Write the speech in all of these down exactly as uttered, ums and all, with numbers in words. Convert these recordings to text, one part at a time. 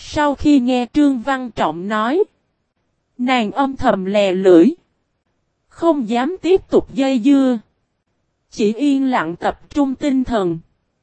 Sau khi nghe Trương Văn Trọng nói, nàng âm thầm lè lưỡi, không dám tiếp tục dây dưa. Chỉ yên lặng tập trung tinh thần,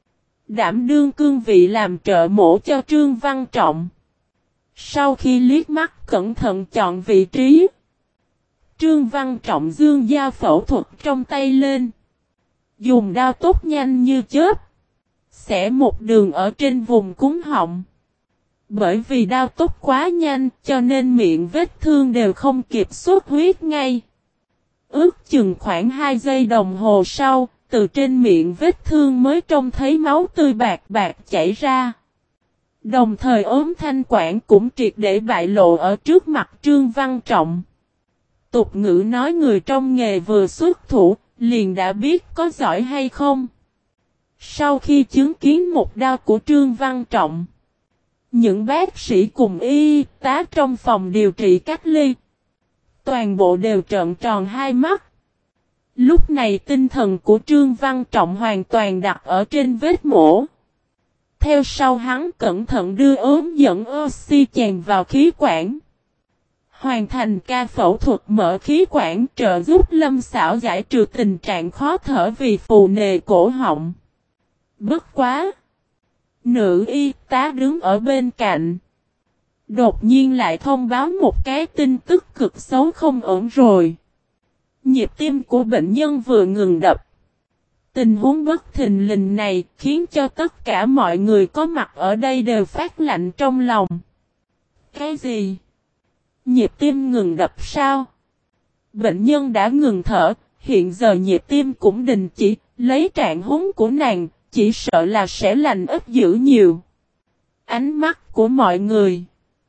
đảm đương cương vị làm trợ mổ cho Trương Văn Trọng. Sau khi liếc mắt cẩn thận chọn vị trí, Trương Văn Trọng dương dao phẫu thuật trong tay lên, dùng đao tốt nhanh như chớp, xẻ một đường ở trên vùng cuống họng. Bởi vì đao tốt quá nhanh cho nên miệng vết thương đều không kịp xuất huyết ngay. Ước chừng khoảng hai giây đồng hồ sau, từ trên miệng vết thương mới trông thấy máu tươi bạc bạc chảy ra. Đồng thời ốm thanh quản cũng triệt để bại lộ ở trước mặt Trương Văn Trọng. Tục ngữ nói người trong nghề vừa xuất thủ, liền đã biết có giỏi hay không. Sau khi chứng kiến một đao của Trương Văn Trọng, những bác sĩ cùng y tá trong phòng điều trị cách ly, toàn bộ đều trợn tròn hai mắt. Lúc này tinh thần của Trương Văn Trọng hoàn toàn đặt ở trên vết mổ. Theo sau hắn cẩn thận đưa ốm dẫn oxy chèn vào khí quản, hoàn thành ca phẫu thuật mở khí quản trợ giúp Lâm Xảo giải trừ tình trạng khó thở vì phù nề cổ họng. Bất quá! Nữ y tá đứng ở bên cạnh, đột nhiên lại thông báo một cái tin tức cực xấu không ổn rồi. Nhịp tim của bệnh nhân vừa ngừng đập. Tình huống bất thình lình này khiến cho tất cả mọi người có mặt ở đây đều phát lạnh trong lòng. Cái gì? Nhịp tim ngừng đập sao? Bệnh nhân đã ngừng thở, hiện giờ nhịp tim cũng đình chỉ, lấy trạng huống của nàng, chỉ sợ là sẽ lành ít dữ nhiều. Ánh mắt của mọi người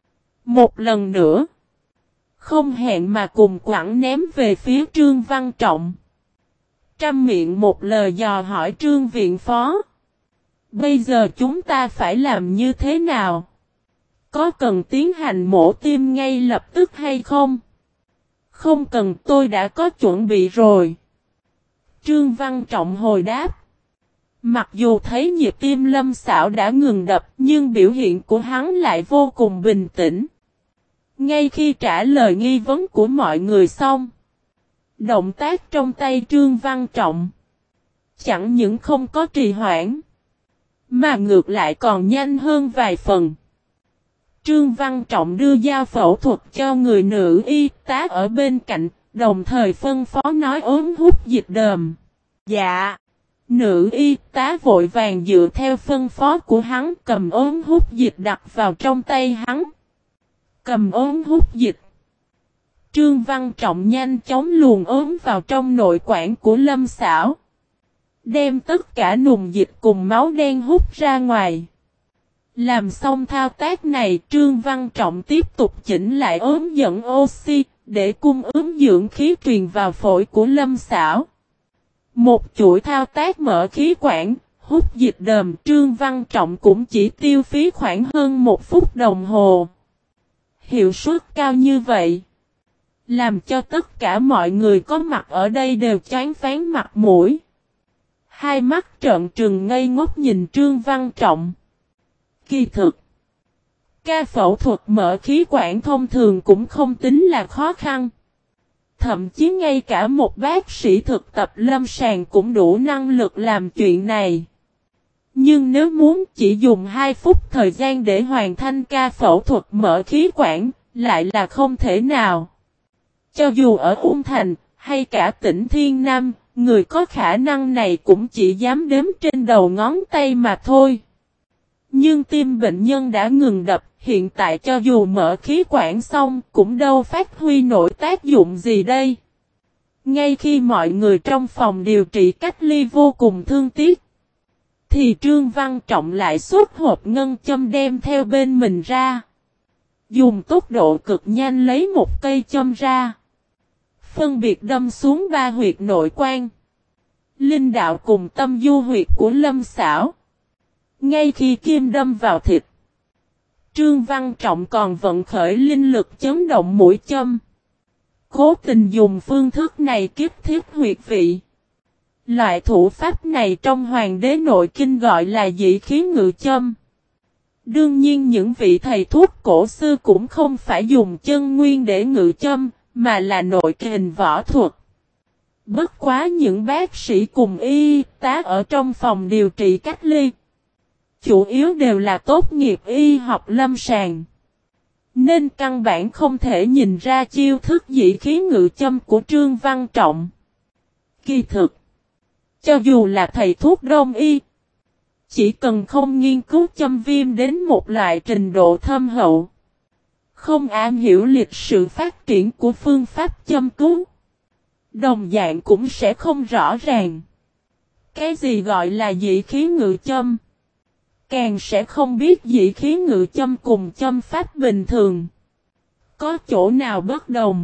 một lần nữa không hẹn mà cùng quẳng ném về phía Trương Văn Trọng. Trăm miệng một lời dò hỏi Trương viện phó. Bây giờ chúng ta phải làm như thế nào? Có cần tiến hành mổ tim ngay lập tức hay không? Không cần, tôi đã có chuẩn bị rồi. Trương Văn Trọng hồi đáp. Mặc dù thấy nhịp tim Lâm Xảo đã ngừng đập, nhưng biểu hiện của hắn lại vô cùng bình tĩnh. Ngay khi trả lời nghi vấn của mọi người xong, động tác trong tay Trương Văn Trọng chẳng những không có trì hoãn, mà ngược lại còn nhanh hơn vài phần. Trương Văn Trọng đưa dao phẫu thuật cho người nữ y tá ở bên cạnh, đồng thời phân phó nói ốm hút dịch đờm. Dạ. Nữ y tá vội vàng dựa theo phân phó của hắn, cầm ốm hút dịch đặt vào trong tay hắn. Cầm ốm hút dịch, Trương Văn Trọng nhanh chóng luồn ốm vào trong nội quản của Lâm Xảo, đem tất cả nùng dịch cùng máu đen hút ra ngoài. Làm xong thao tác này, Trương Văn Trọng tiếp tục chỉnh lại ốm dẫn oxy, để cung ứng dưỡng khí truyền vào phổi của Lâm Xảo. Một chuỗi thao tác mở khí quản, hút dịch đờm, Trương Văn Trọng cũng chỉ tiêu phí khoảng hơn một phút đồng hồ. Hiệu suất cao như vậy, làm cho tất cả mọi người có mặt ở đây đều choáng váng mặt mũi. Hai mắt trợn trừng ngây ngốc nhìn Trương Văn Trọng. Kỳ thực, ca phẫu thuật mở khí quản thông thường cũng không tính là khó khăn. Thậm chí ngay cả một bác sĩ thực tập lâm sàng cũng đủ năng lực làm chuyện này. Nhưng nếu muốn chỉ dùng hai phút thời gian để hoàn thành ca phẫu thuật mở khí quản, lại là không thể nào. Cho dù ở Ung Thành, hay cả tỉnh Thiên Nam, người có khả năng này cũng chỉ dám đếm trên đầu ngón tay mà thôi. Nhưng tim bệnh nhân đã ngừng đập, hiện tại cho dù mở khí quản xong cũng đâu phát huy nổi tác dụng gì đây. Ngay khi mọi người trong phòng điều trị cách ly vô cùng thương tiếc, thì Trương Văn Trọng lại xuất hộp ngân châm đem theo bên mình ra. Dùng tốc độ cực nhanh lấy một cây châm ra, phân biệt đâm xuống ba huyệt nội quan, linh đạo cùng tâm du huyệt của Lâm Xảo. Ngay khi kim đâm vào thịt, Trương Văn Trọng còn vận khởi linh lực chấn động mũi châm, cố tình dùng phương thức này kiếp thiết huyệt vị. Loại thủ pháp này trong Hoàng đế nội kinh gọi là dị khí ngự châm. Đương nhiên những vị thầy thuốc cổ xưa cũng không phải dùng chân nguyên để ngự châm, mà là nội kình võ thuật. Bất quá những bác sĩ cùng y tá ở trong phòng điều trị cách ly, chủ yếu đều là tốt nghiệp y học lâm sàng. Nên căn bản không thể nhìn ra chiêu thức dị khí ngự châm của Trương Văn Trọng. Kỳ thực, cho dù là thầy thuốc đông y, chỉ cần không nghiên cứu châm viêm đến một loại trình độ thâm hậu, không am hiểu lịch sử phát triển của phương pháp châm cứu, đồng dạng cũng sẽ không rõ ràng cái gì gọi là dị khí ngự châm. Càng sẽ không biết dị khí ngự châm cùng châm pháp bình thường có chỗ nào bất đồng.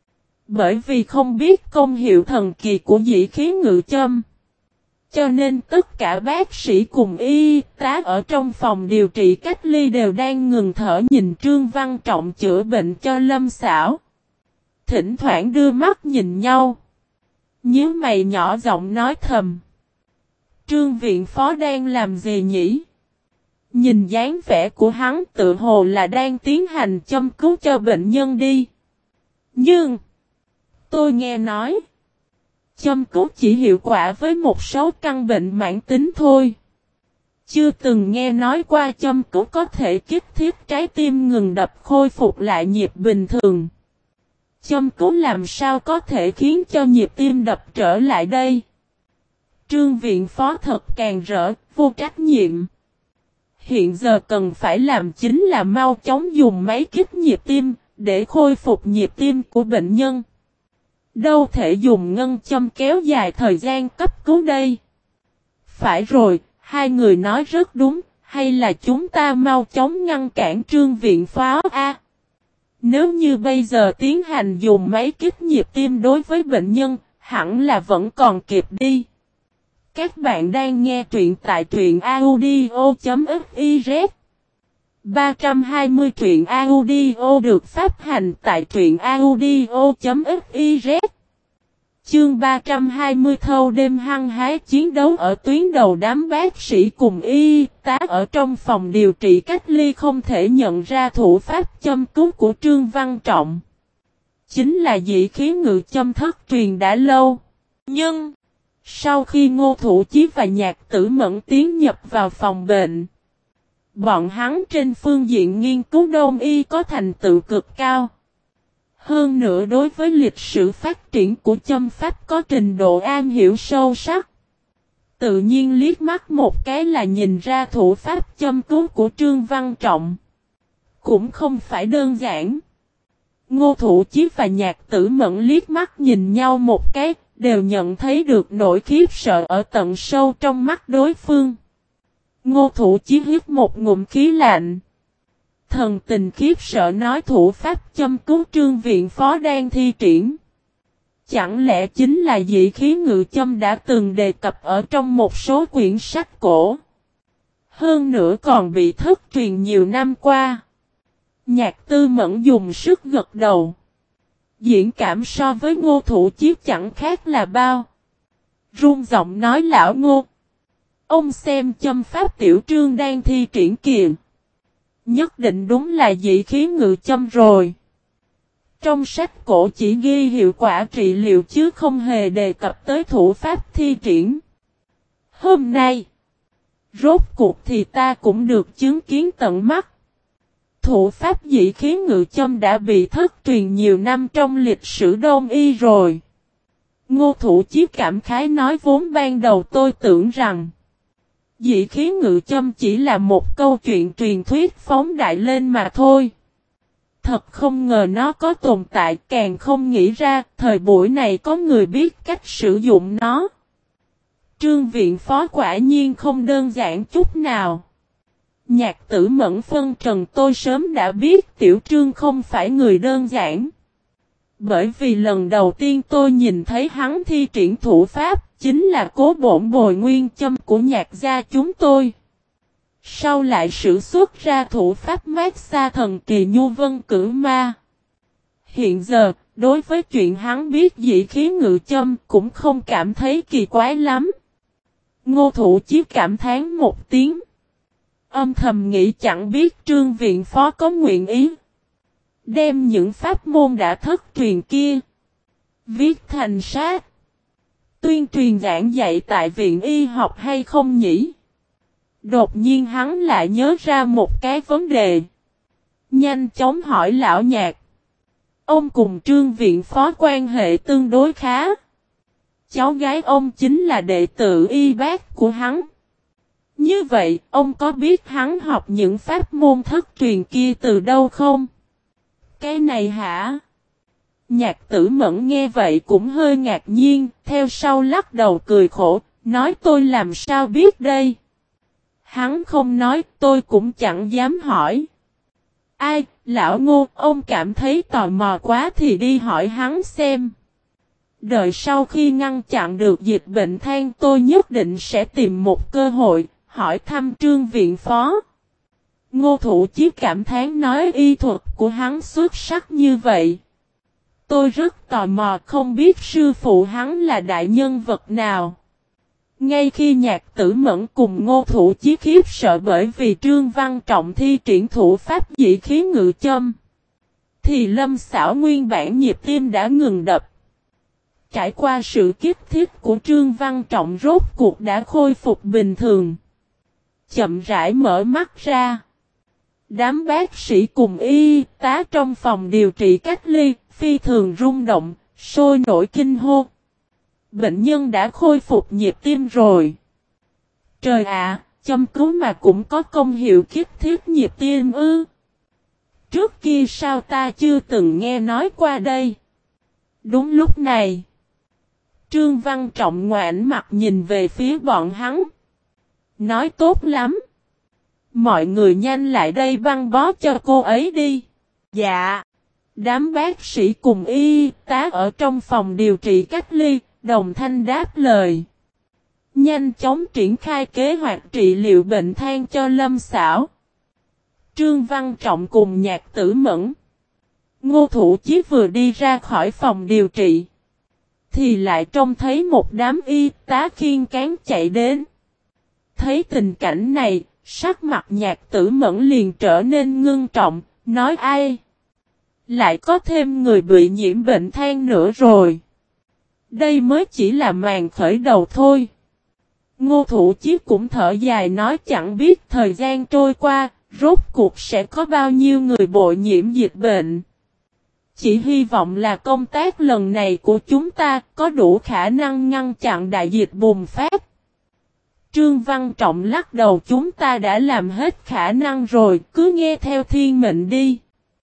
Bởi vì không biết công hiệu thần kỳ của dị khí ngự châm, cho nên tất cả bác sĩ cùng y tá ở trong phòng điều trị cách ly đều đang ngừng thở nhìn Trương Văn Trọng chữa bệnh cho Lâm Xảo. Thỉnh thoảng đưa mắt nhìn nhau, nhíu mày nhỏ giọng nói thầm. Trương viện phó đang làm gì nhỉ? Nhìn dáng vẻ của hắn tự hồ là đang tiến hành châm cứu cho bệnh nhân đi. Nhưng, tôi nghe nói, châm cứu chỉ hiệu quả với một số căn bệnh mãn tính thôi. Chưa từng nghe nói qua châm cứu có thể kích thích trái tim ngừng đập khôi phục lại nhịp bình thường. Châm cứu làm sao có thể khiến cho nhịp tim đập trở lại đây? Trương viện phó thật càng rỡ, vô trách nhiệm. Hiện giờ cần phải làm chính là mau chóng dùng máy kích nhịp tim, để khôi phục nhịp tim của bệnh nhân. Đâu thể dùng ngân châm kéo dài thời gian cấp cứu đây. Phải rồi, hai người nói rất đúng, hay là chúng ta mau chóng ngăn cản Trương viện phó a? Nếu như bây giờ tiến hành dùng máy kích nhịp tim đối với bệnh nhân, hẳn là vẫn còn kịp đi. Các bạn đang nghe truyện tại truyện audio.fiz. ba trăm hai mươi truyện audio được phát hành tại truyện audio.fiz. Chương ba trăm hai mươi thâu đêm hăng hái chiến đấu ở tuyến đầu. Đám bác sĩ cùng y tá ở trong phòng điều trị cách ly không thể nhận ra thủ pháp châm cứu của Trương Văn Trọng. Chính là dị khí ngự châm thất truyền đã lâu. Nhưng, sau khi Ngô Thủ Chí và Nhạc Tử Mẫn tiến nhập vào phòng bệnh, bọn hắn trên phương diện nghiên cứu đông y có thành tựu cực cao. Hơn nữa đối với lịch sử phát triển của châm pháp có trình độ am hiểu sâu sắc. Tự nhiên liếc mắt một cái là nhìn ra thủ pháp châm cứu của Trương Văn Trọng cũng không phải đơn giản. Ngô Thủ Chí và Nhạc Tử Mẫn liếc mắt nhìn nhau một cái, đều nhận thấy được nỗi khiếp sợ ở tận sâu trong mắt đối phương. Ngô Thủ Chí hít một ngụm khí lạnh. Thần tình khiếp sợ nói thủ pháp châm cứu Trương viện phó đang thi triển. Chẳng lẽ chính là dị khí ngự châm đã từng đề cập ở trong một số quyển sách cổ. Hơn nữa còn bị thất truyền nhiều năm qua. Nhạc Tư Mẫn dùng sức gật đầu. Diễn cảm so với Ngô Thủ Chí chẳng khác là bao. Run giọng nói lão Ngô. Ông xem châm pháp tiểu Trương đang thi triển kìa. Nhất định đúng là dị khí ngự châm rồi. Trong sách cổ chỉ ghi hiệu quả trị liệu chứ không hề đề cập tới thủ pháp thi triển. Hôm nay, rốt cuộc thì ta cũng được chứng kiến tận mắt. Thủ pháp dị khí ngự châm đã bị thất truyền nhiều năm trong lịch sử đông y rồi. Ngô Thủ Chí cảm khái nói vốn ban đầu tôi tưởng rằng dị khí ngự châm chỉ là một câu chuyện truyền thuyết phóng đại lên mà thôi. Thật không ngờ nó có tồn tại, càng không nghĩ ra thời buổi này có người biết cách sử dụng nó. Trương viện phó quả nhiên không đơn giản chút nào. Nhạc Tử Mẫn phân trần tôi sớm đã biết tiểu Trương không phải người đơn giản. Bởi vì lần đầu tiên tôi nhìn thấy hắn thi triển thủ pháp, chính là cố bổn bồi nguyên châm của Nhạc gia chúng tôi. Sau lại sử xuất ra thủ pháp mát xa thần kỳ nhu vân cử ma. Hiện giờ, đối với chuyện hắn biết dị khí ngự châm cũng không cảm thấy kỳ quái lắm. Ngô Thủ Chí cảm thán một tiếng. Âm thầm nghĩ chẳng biết Trương viện phó có nguyện ý đem những pháp môn đã thất truyền kia viết thành sách, tuyên truyền giảng dạy tại viện y học hay không nhỉ? Đột nhiên hắn lại nhớ ra một cái vấn đề. Nhanh chóng hỏi lão Nhạc. Ông cùng Trương viện phó quan hệ tương đối khá. Cháu gái ông chính là đệ tử y bác của hắn. Như vậy, ông có biết hắn học những pháp môn thất truyền kia từ đâu không? Cái này hả? Nhạc Tử Mẫn nghe vậy cũng hơi ngạc nhiên, theo sau lắc đầu cười khổ, nói tôi làm sao biết đây? Hắn không nói, tôi cũng chẳng dám hỏi. Ai, lão Ngô, ông cảm thấy tò mò quá thì đi hỏi hắn xem. Đợi sau khi ngăn chặn được dịch bệnh than tôi nhất định sẽ tìm một cơ hội, hỏi thăm Trương viện phó. Ngô Thủ Chí cảm thán nói y thuật của hắn xuất sắc như vậy. Tôi rất tò mò không biết sư phụ hắn là đại nhân vật nào. Ngay khi Nhạc Tử Mẫn cùng Ngô Thủ Chí khiếp sợ bởi vì Trương Văn Trọng thi triển thủ pháp dị khí ngự châm, thì Lâm Xảo nguyên bản nhịp tim đã ngừng đập. Trải qua sự kích thích của Trương Văn Trọng rốt cuộc đã khôi phục bình thường. Chậm rãi mở mắt ra. Đám bác sĩ cùng y tá trong phòng điều trị cách ly, phi thường rung động, sôi nổi kinh hô. Bệnh nhân đã khôi phục nhịp tim rồi. Trời ạ, châm cứu mà cũng có công hiệu kích thích nhịp tim ư. Trước kia sao ta chưa từng nghe nói qua đây. Đúng lúc này, Trương Văn Trọng ngoảnh mặt nhìn về phía bọn hắn. Nói tốt lắm. Mọi người nhanh lại đây băng bó cho cô ấy đi. Dạ. Đám bác sĩ cùng y tá ở trong phòng điều trị cách ly, đồng thanh đáp lời. Nhanh chóng triển khai kế hoạch trị liệu bệnh than cho Lâm Xảo. Trương Văn Trọng cùng Nhạc Tử Mẫn, Ngô Thủ Chí vừa đi ra khỏi phòng điều trị, thì lại trông thấy một đám y tá khiên cán chạy đến. Thấy tình cảnh này, sắc mặt Nhạc Tử Mẫn liền trở nên ngưng trọng, nói ai? Lại có thêm người bị nhiễm bệnh than nữa rồi. Đây mới chỉ là màn khởi đầu thôi. Ngô Thủ Chí cũng thở dài nói chẳng biết thời gian trôi qua, rốt cuộc sẽ có bao nhiêu người bội nhiễm dịch bệnh. Chỉ hy vọng là công tác lần này của chúng ta có đủ khả năng ngăn chặn đại dịch bùng phát. Trương Văn Trọng lắc đầu chúng ta đã làm hết khả năng rồi, cứ nghe theo thiên mệnh đi.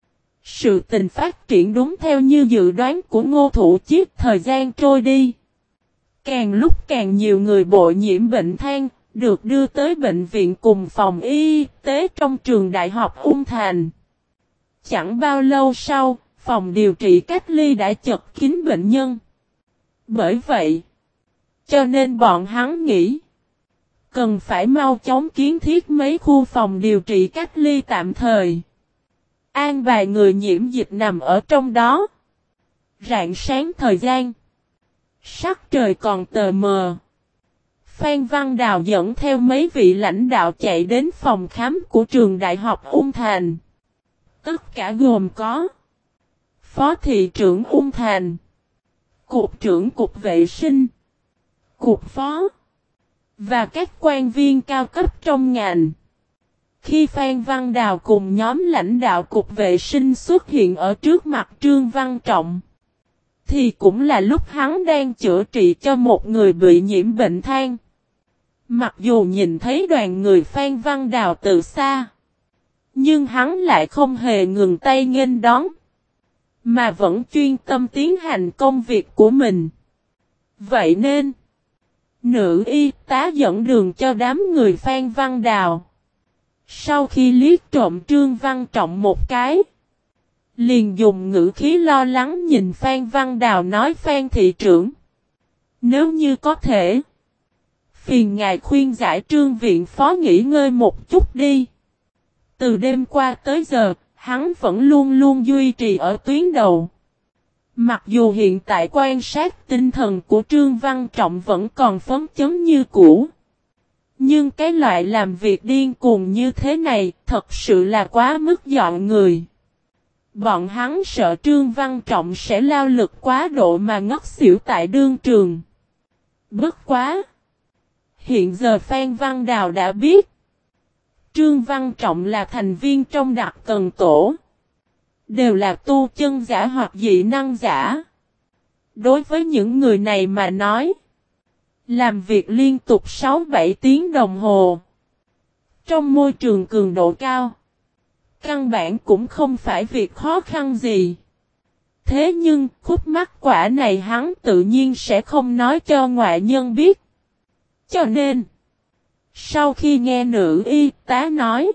Sự tình phát triển đúng theo như dự đoán của Ngô Thủ Chí, thời gian trôi đi. Càng lúc càng nhiều người bội nhiễm bệnh than, được đưa tới bệnh viện cùng phòng y tế trong trường đại học Ung Thành. Chẳng bao lâu sau, phòng điều trị cách ly đã chật kín bệnh nhân. Bởi vậy, cho nên bọn hắn nghĩ, cần phải mau chóng kiến thiết mấy khu phòng điều trị cách ly tạm thời. An bài người nhiễm dịch nằm ở trong đó. Rạng sáng thời gian, sắc trời còn tờ mờ. Phan Văn Đào dẫn theo mấy vị lãnh đạo chạy đến phòng khám của trường đại học Ung Thành. Tất cả gồm có Phó thị trưởng Ung Thành, Cục trưởng Cục Vệ sinh, Cục Phó và các quan viên cao cấp trong ngành. Khi Phan Văn Đào cùng nhóm lãnh đạo Cục Vệ sinh xuất hiện ở trước mặt Trương Văn Trọng, thì cũng là lúc hắn đang chữa trị cho một người bị nhiễm bệnh than. Mặc dù nhìn thấy đoàn người Phan Văn Đào từ xa, nhưng hắn lại không hề ngừng tay nghênh đón, mà vẫn chuyên tâm tiến hành công việc của mình. Vậy nên, nữ y tá dẫn đường cho đám người Phan Văn Đào. Sau khi liếc trộm Trương Văn Trọng một cái, liền dùng ngữ khí lo lắng nhìn Phan Văn Đào nói Phan thị trưởng, nếu như có thể, phiền ngài khuyên giải Trương viện phó nghỉ ngơi một chút đi. Từ đêm qua tới giờ, hắn vẫn luôn luôn duy trì ở tuyến đầu. Mặc dù hiện tại quan sát tinh thần của Trương Văn Trọng vẫn còn phấn chấn như cũ, Nhưng cái loại làm việc điên cuồng như thế này thật sự là quá mức dọn người. Bọn hắn sợ Trương Văn Trọng sẽ lao lực quá độ mà ngất xỉu tại đương trường. Bất quá! Hiện giờ Phan Văn Đào đã biết. Trương Văn Trọng là thành viên trong đặc cần tổ. Đều là tu chân giả hoặc dị năng giả. Đối với những người này mà nói. Làm việc liên tục sáu bảy tiếng đồng hồ. Trong môi trường cường độ cao. Căn bản cũng không phải việc khó khăn gì. Thế nhưng khúc mắc quả này hắn tự nhiên sẽ không nói cho ngoại nhân biết. Cho nên. Sau khi nghe nữ y tá nói.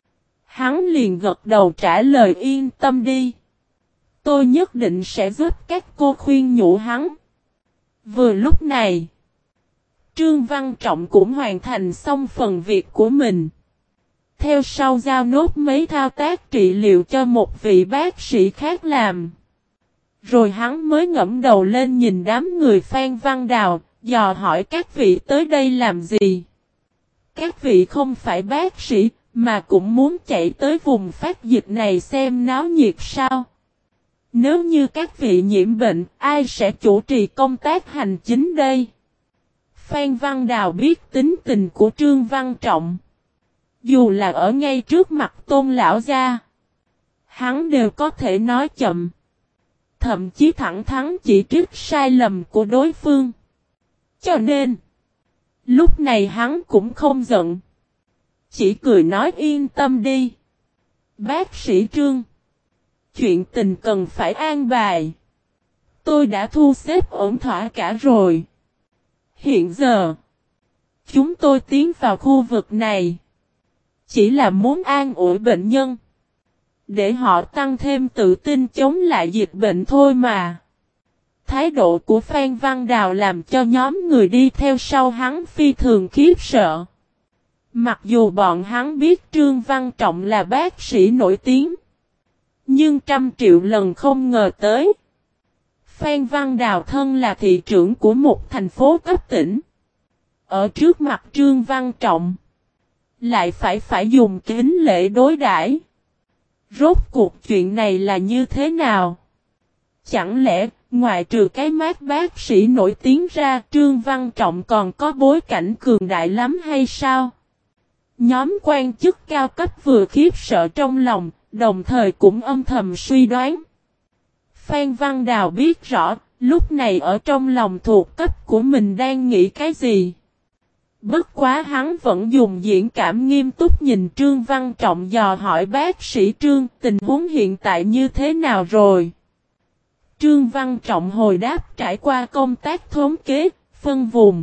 Hắn liền gật đầu trả lời yên tâm đi. Tôi nhất định sẽ giúp các cô khuyên nhủ hắn. Vừa lúc này. Trương Văn Trọng cũng hoàn thành xong phần việc của mình. Theo sau giao nốt mấy thao tác trị liệu cho một vị bác sĩ khác làm. Rồi hắn mới ngẫm đầu lên nhìn đám người Phan Văn Đào, dò hỏi các vị tới đây làm gì. Các vị không phải bác sĩ, mà cũng muốn chạy tới vùng phát dịch này xem náo nhiệt sao. Nếu như các vị nhiễm bệnh, ai sẽ chủ trì công tác hành chính đây? Phan Văn Đào biết tính tình của Trương Văn Trọng. Dù là ở ngay trước mặt Tôn lão gia, hắn đều có thể nói chậm. Thậm chí thẳng thắn chỉ trích sai lầm của đối phương. Cho nên, lúc này hắn cũng không giận. Chỉ cười nói yên tâm đi. Bác sĩ Trương, chuyện tình cần phải an bài. Tôi đã thu xếp ổn thỏa cả rồi. Hiện giờ, chúng tôi tiến vào khu vực này. Chỉ là muốn an ủi bệnh nhân. Để họ tăng thêm tự tin chống lại dịch bệnh thôi mà. Thái độ của Phan Văn Đào làm cho nhóm người đi theo sau hắn phi thường khiếp sợ. Mặc dù bọn hắn biết Trương Văn Trọng là bác sĩ nổi tiếng. Nhưng trăm triệu lần không ngờ tới. Phan Văn Đào thân là thị trưởng của một thành phố cấp tỉnh. Ở trước mặt Trương Văn Trọng. Lại phải phải dùng kính lễ đối đãi. Rốt cuộc chuyện này là như thế nào? Chẳng lẽ, ngoài trừ cái mác bác sĩ nổi tiếng ra, Trương Văn Trọng còn có bối cảnh cường đại lắm hay sao? Nhóm quan chức cao cấp vừa khiếp sợ trong lòng, đồng thời cũng âm thầm suy đoán. Phan Văn Đào biết rõ, lúc này ở trong lòng thuộc cấp của mình đang nghĩ cái gì. Bất quá hắn vẫn dùng diễn cảm nghiêm túc nhìn Trương Văn Trọng dò hỏi bác sĩ Trương tình huống hiện tại như thế nào rồi. Trương Văn Trọng hồi đáp trải qua công tác thống kế, phân vùng.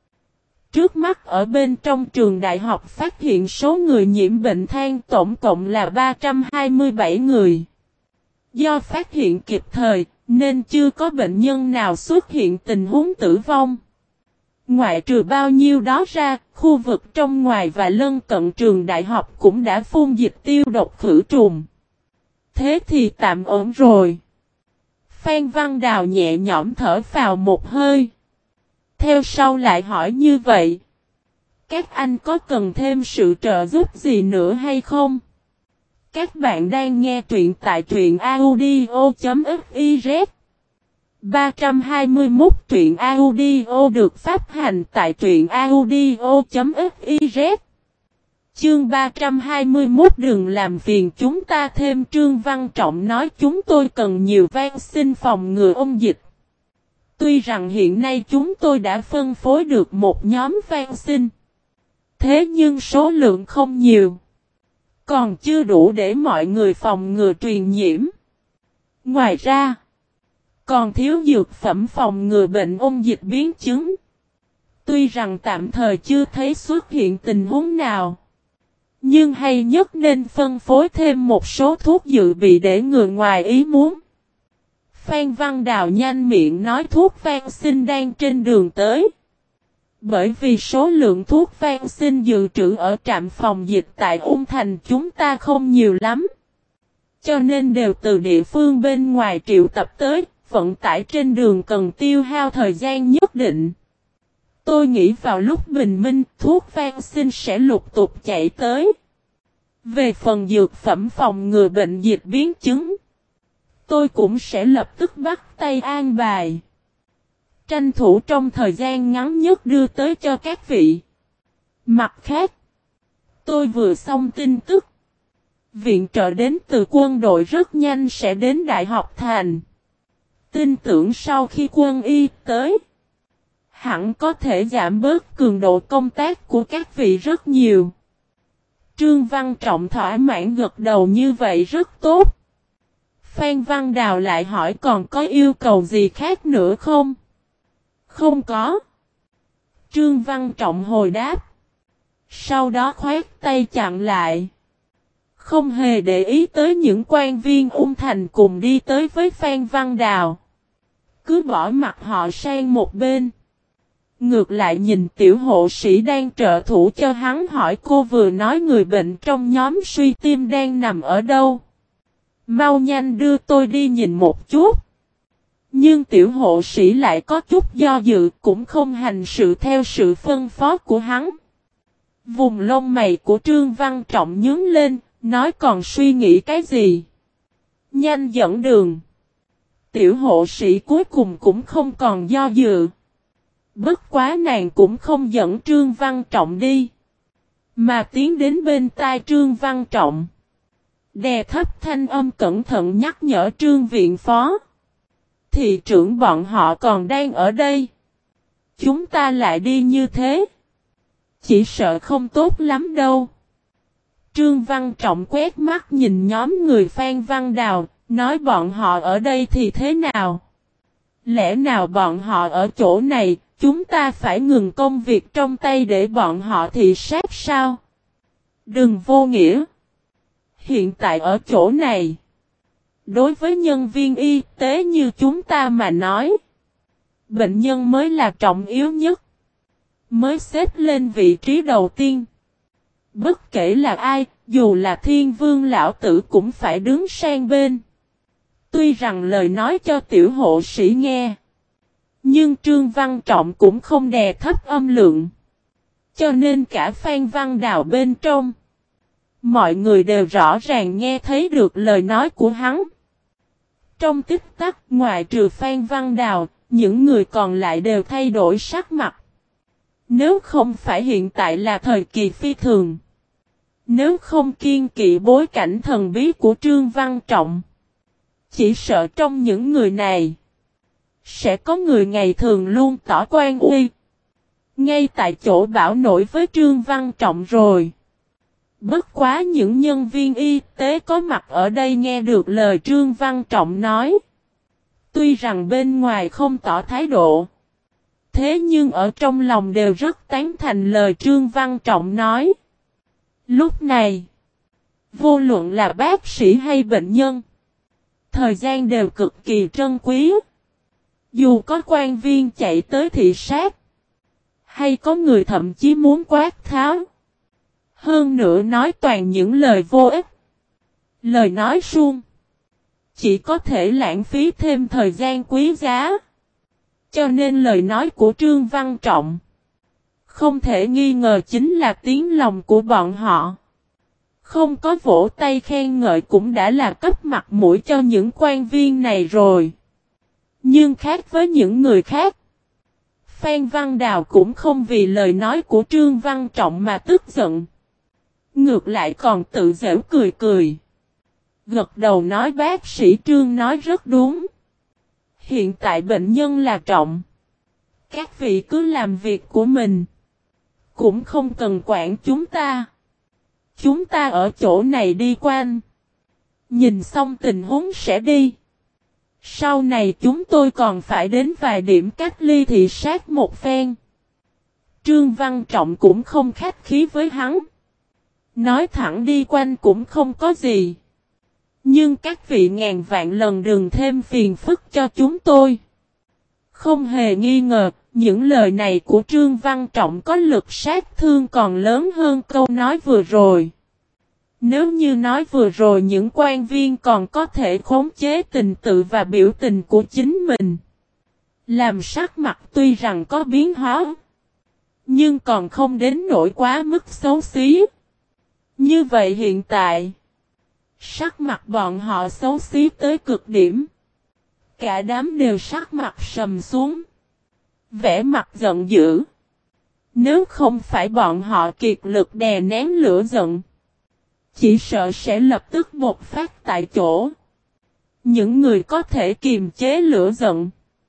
Trước mắt ở bên trong trường đại học phát hiện số người nhiễm bệnh than tổng cộng là ba trăm hai mươi bảy người. Do phát hiện kịp thời, nên chưa có bệnh nhân nào xuất hiện tình huống tử vong. Ngoại trừ bao nhiêu đó ra, khu vực trong ngoài và lân cận trường đại học cũng đã phun dịch tiêu độc khử trùng. Thế thì tạm ổn rồi. Phan Văn Đào nhẹ nhõm thở phào một hơi. Theo sau lại hỏi như vậy. Các anh có cần thêm sự trợ giúp gì nữa hay không? Các bạn đang nghe truyện tại truyện audio.fiz. ba trăm hai mươi mốt truyện audio được phát hành tại truyện audio.fiz. Chương ba trăm hai mươi mốt đừng làm phiền chúng ta thêm. Trương Văn Trọng nói chúng tôi cần nhiều vaccine phòng ngừa ôn dịch. Tuy rằng hiện nay chúng tôi đã phân phối được một nhóm vaccine. Thế nhưng số lượng không nhiều. Còn chưa đủ để mọi người phòng ngừa truyền nhiễm. Ngoài ra, còn thiếu dược phẩm phòng ngừa bệnh ôn dịch biến chứng. Tuy rằng tạm thời chưa thấy xuất hiện tình huống nào. Nhưng hay nhất nên phân phối thêm một số thuốc dự bị để ngừa ngoài ý muốn. Phan Văn Đào nhanh miệng nói thuốc vaccine đang trên đường tới. Bởi vì số lượng thuốc vaccine dự trữ ở trạm phòng dịch tại Ung Thành chúng ta không nhiều lắm. Cho nên đều từ địa phương bên ngoài triệu tập tới, vận tải trên đường cần tiêu hao thời gian nhất định. Tôi nghĩ vào lúc bình minh, thuốc van sinh sẽ lục tục chạy tới. Về phần dược phẩm phòng ngừa bệnh dịch biến chứng, tôi cũng sẽ lập tức bắt tay an bài. Tranh thủ trong thời gian ngắn nhất đưa tới cho các vị. Mặt khác, tôi vừa xong tin tức. Viện trợ đến từ quân đội rất nhanh sẽ đến Đại học Thành. Tin tưởng sau khi quân y tới, hẳn có thể giảm bớt cường độ công tác của các vị rất nhiều. Trương Văn Trọng thỏa mãn gật đầu như vậy rất tốt. Phan Văn Đào lại hỏi còn có yêu cầu gì khác nữa không? Không có. Trương Văn Trọng hồi đáp. Sau đó khoát tay chặn lại. Không hề để ý tới những quan viên ung thành cùng đi tới với Phan Văn Đào. Cứ bỏ mặt họ sang một bên. Ngược lại nhìn tiểu hộ sĩ đang trợ thủ cho hắn hỏi cô vừa nói người bệnh trong nhóm suy tim đang nằm ở đâu. Mau nhanh đưa tôi đi nhìn một chút. Nhưng tiểu hộ sĩ lại có chút do dự cũng không hành sự theo sự phân phó của hắn. Vùng lông mày của Trương Văn Trọng nhướng lên, nói còn suy nghĩ cái gì? Nhanh dẫn đường. Tiểu hộ sĩ cuối cùng cũng không còn do dự. Bất quá nàng cũng không dẫn Trương Văn Trọng đi. Mà tiến đến bên tai Trương Văn Trọng. Đè thấp thanh âm cẩn thận nhắc nhở Trương Viện Phó. Thị trưởng bọn họ còn đang ở đây. Chúng ta lại đi như thế. Chỉ sợ không tốt lắm đâu. Trương Văn Trọng quét mắt nhìn nhóm người Phan Văn Đào, nói bọn họ ở đây thì thế nào? Lẽ nào bọn họ ở chỗ này, chúng ta phải ngừng công việc trong tay để bọn họ thị sát sao? Đừng vô nghĩa. Hiện tại ở chỗ này, đối với nhân viên y tế như chúng ta mà nói, bệnh nhân mới là trọng yếu nhất, mới xếp lên vị trí đầu tiên. Bất kể là ai, dù là Thiên Vương lão tử cũng phải đứng sang bên. Tuy rằng lời nói cho tiểu hộ sĩ nghe, nhưng Trương Văn Trọng cũng không đè thấp âm lượng. Cho nên cả Phan Văn Đào bên trong, mọi người đều rõ ràng nghe thấy được lời nói của hắn. Trong tích tắc, ngoại trừ Phan Văn Đào, những người còn lại đều thay đổi sắc mặt. Nếu không phải hiện tại là thời kỳ phi thường, nếu không kiên kỵ bối cảnh thần bí của Trương Văn Trọng, chỉ sợ trong những người này, sẽ có người ngày thường luôn tỏ quan uy. Ngay tại chỗ bảo nổi với Trương Văn Trọng rồi. Bất quá những nhân viên y tế có mặt ở đây nghe được lời Trương Văn Trọng nói. Tuy rằng bên ngoài không tỏ thái độ, thế nhưng ở trong lòng đều rất tán thành lời Trương Văn Trọng nói. Lúc này, vô luận là bác sĩ hay bệnh nhân, thời gian đều cực kỳ trân quý. Dù có quan viên chạy tới thị sát, hay có người thậm chí muốn quát tháo. Hơn nữa nói toàn những lời vô ích, lời nói suông, chỉ có thể lãng phí thêm thời gian quý giá. Cho nên lời nói của Trương Văn Trọng, không thể nghi ngờ chính là tiếng lòng của bọn họ. Không có vỗ tay khen ngợi cũng đã là cấp mặt mũi cho những quan viên này rồi. Nhưng khác với những người khác, Phan Văn Đào cũng không vì lời nói của Trương Văn Trọng mà tức giận. Ngược lại còn tự giễu cười cười. Gật đầu nói bác sĩ Trương nói rất đúng. Hiện tại bệnh nhân là trọng. Các vị cứ làm việc của mình. Cũng không cần quản chúng ta. Chúng ta ở chỗ này đi quanh. Nhìn xong tình huống sẽ đi. Sau này chúng tôi còn phải đến vài điểm cách ly thị sát một phen. Trương Văn Trọng cũng không khách khí với hắn. Nói thẳng đi quanh cũng không có gì. Nhưng các vị ngàn vạn lần đừng thêm phiền phức cho chúng tôi. Không hề nghi ngờ, những lời này của Trương Văn Trọng có lực sát thương còn lớn hơn câu nói vừa rồi. Nếu như nói vừa rồi những quan viên còn có thể khống chế tình tự và biểu tình của chính mình, làm sắc mặt tuy rằng có biến hóa, Nhưng còn không đến nỗi quá mức xấu xí. Như vậy hiện tại, sắc mặt bọn họ xấu xí tới cực điểm. Cả đám đều sắc mặt sầm xuống. Vẻ mặt giận dữ. Nếu không phải bọn họ kiệt lực đè nén lửa giận, chỉ sợ sẽ lập tức bộc phát tại chỗ. Những người có thể kiềm chế lửa giận,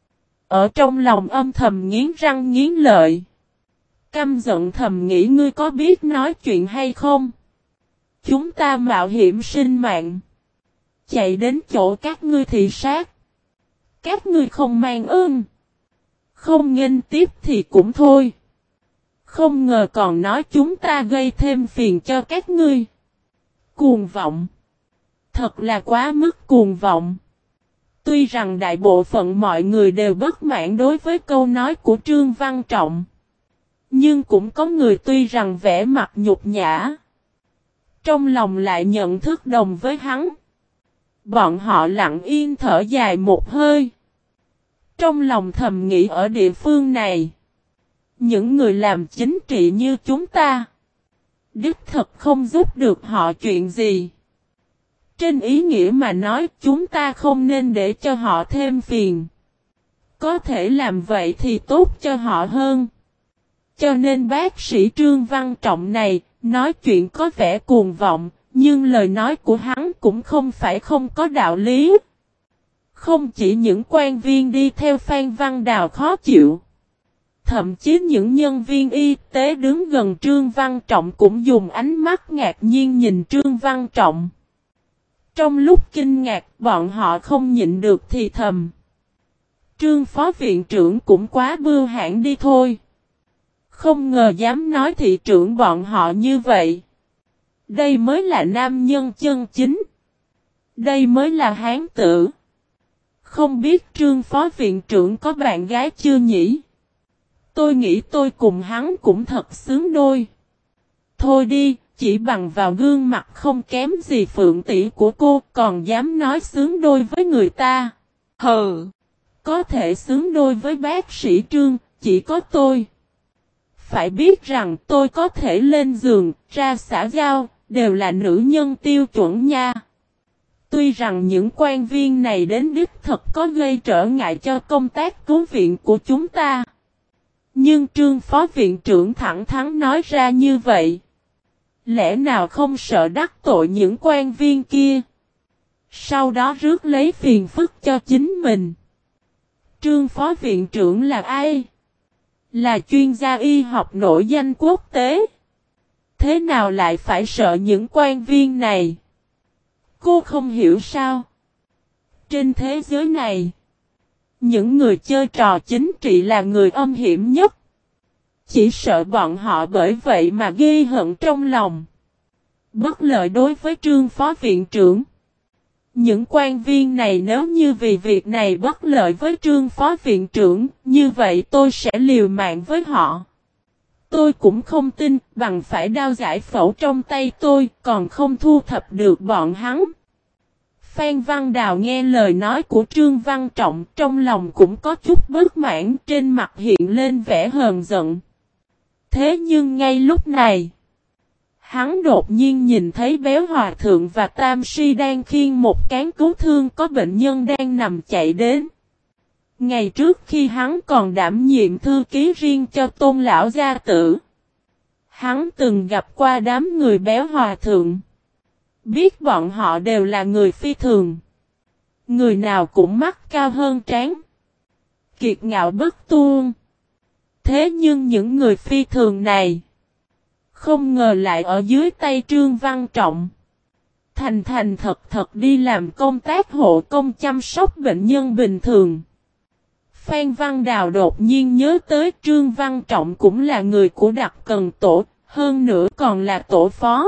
ở trong lòng âm thầm nghiến răng nghiến lợi. Căm giận thầm nghĩ ngươi có biết nói chuyện hay không? Chúng ta mạo hiểm sinh mạng, chạy đến chỗ các ngươi thị sát. Các ngươi không mang ơn, không nghênh tiếp thì cũng thôi. Không ngờ còn nói chúng ta gây thêm phiền cho các ngươi. Cuồng vọng. Thật là quá mức cuồng vọng. Tuy rằng đại bộ phận mọi người đều bất mãn đối với câu nói của Trương Văn Trọng, nhưng cũng có người tuy rằng vẻ mặt nhục nhã, trong lòng lại nhận thức đồng với hắn. Bọn họ lặng yên thở dài một hơi. Trong lòng thầm nghĩ ở địa phương này, những người làm chính trị như chúng ta, đích thực không giúp được họ chuyện gì. Trên ý nghĩa mà nói, chúng ta không nên để cho họ thêm phiền. Có thể làm vậy thì tốt cho họ hơn. Cho nên bác sĩ Trương Văn Trọng này, nói chuyện có vẻ cuồng vọng, nhưng lời nói của hắn cũng không phải không có đạo lý. Không chỉ những quan viên đi theo Phan Văn Đào khó chịu, thậm chí những nhân viên y tế đứng gần Trương Văn Trọng cũng dùng ánh mắt ngạc nhiên nhìn Trương Văn Trọng. Trong lúc kinh ngạc, bọn họ không nhịn được thì thầm. Trương phó viện trưởng cũng quá bưu hãn đi thôi. Không ngờ dám nói thị trưởng bọn họ như vậy. Đây mới là nam nhân chân chính. Đây mới là hán tử. Không biết Trương phó viện trưởng có bạn gái chưa nhỉ? Tôi nghĩ tôi cùng hắn cũng thật xứng đôi. Thôi đi, chỉ bằng vào gương mặt không kém gì Phượng tỷ của cô còn dám nói xứng đôi với người ta. Hừ, có thể xứng đôi với bác sĩ Trương, chỉ có tôi. Phải biết rằng tôi có thể lên giường, ra xã giao, đều là nữ nhân tiêu chuẩn nha. Tuy rằng những quan viên này đến đích thật có gây trở ngại cho công tác cứu viện của chúng ta. Nhưng Trương phó viện trưởng thẳng thắn nói ra như vậy. Lẽ nào không sợ đắc tội những quan viên kia? Sau đó rước lấy phiền phức cho chính mình. Trương phó viện trưởng là ai? Là chuyên gia y học nổi danh quốc tế. Thế nào lại phải sợ những quan viên này? Cô không hiểu sao? Trên thế giới này, những người chơi trò chính trị là người âm hiểm nhất. Chỉ sợ bọn họ bởi vậy mà ghi hận trong lòng. Bất lợi đối với Trương phó viện trưởng. Những quan viên này nếu như vì việc này bất lợi với Trương phó viện trưởng, như vậy tôi sẽ liều mạng với họ. Tôi cũng không tin bằng phải đao giải phẫu trong tay tôi còn không thu thập được bọn hắn. Phan Văn Đào nghe lời nói của Trương Văn Trọng trong lòng cũng có chút bất mãn, trên mặt hiện lên vẻ hờn giận. Thế nhưng ngay lúc này, hắn đột nhiên nhìn thấy Béo Hòa Thượng và Tam Si đang khiêng một cán cứu thương có bệnh nhân đang nằm chạy đến. Ngày trước khi hắn còn đảm nhiệm thư ký riêng cho Tôn Lão Gia Tử, hắn từng gặp qua đám người Béo Hòa Thượng. Biết bọn họ đều là người phi thường. Người nào cũng mắt cao hơn trán. Kiệt ngạo bất tuôn. Thế nhưng những người phi thường này, không ngờ lại ở dưới tay Trương Văn Trọng. Thành thành thật thật đi làm công tác hộ công chăm sóc bệnh nhân bình thường. Phan Văn Đào đột nhiên nhớ tới Trương Văn Trọng cũng là người của Đặc Cần Tổ, hơn nữa còn là tổ phó.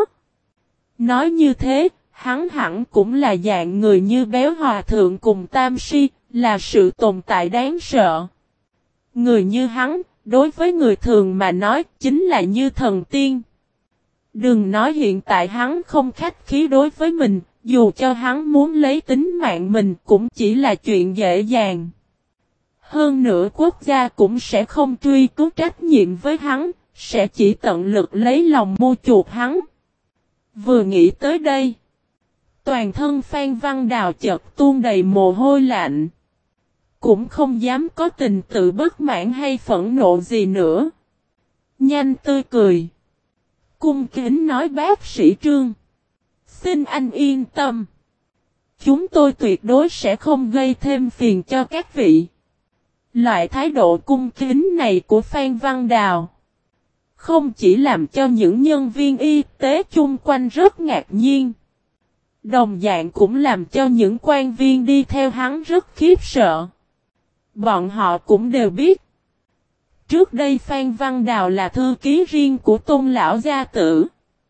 Nói như thế, hắn hẳn cũng là dạng người như Béo Hòa Thượng cùng Tam Si, là sự tồn tại đáng sợ. Người như hắn, đối với người thường mà nói, chính là như thần tiên. Đừng nói hiện tại hắn không khách khí đối với mình, dù cho hắn muốn lấy tính mạng mình cũng chỉ là chuyện dễ dàng. Hơn nữa quốc gia cũng sẽ không truy cứu trách nhiệm với hắn, sẽ chỉ tận lực lấy lòng mua chuộc hắn. Vừa nghĩ tới đây, toàn thân Phan Văn Đào chợt tuôn đầy mồ hôi lạnh. Cũng không dám có tình tự bất mãn hay phẫn nộ gì nữa. Nhanh tươi cười. Cung kính nói bác sĩ Trương. Xin anh yên tâm. Chúng tôi tuyệt đối sẽ không gây thêm phiền cho các vị. Loại thái độ cung kính này của Phan Văn Đào không chỉ làm cho những nhân viên y tế chung quanh rất ngạc nhiên, đồng dạng cũng làm cho những quan viên đi theo hắn rất khiếp sợ. Bọn họ cũng đều biết, trước đây Phan Văn Đào là thư ký riêng của Tôn lão gia tử,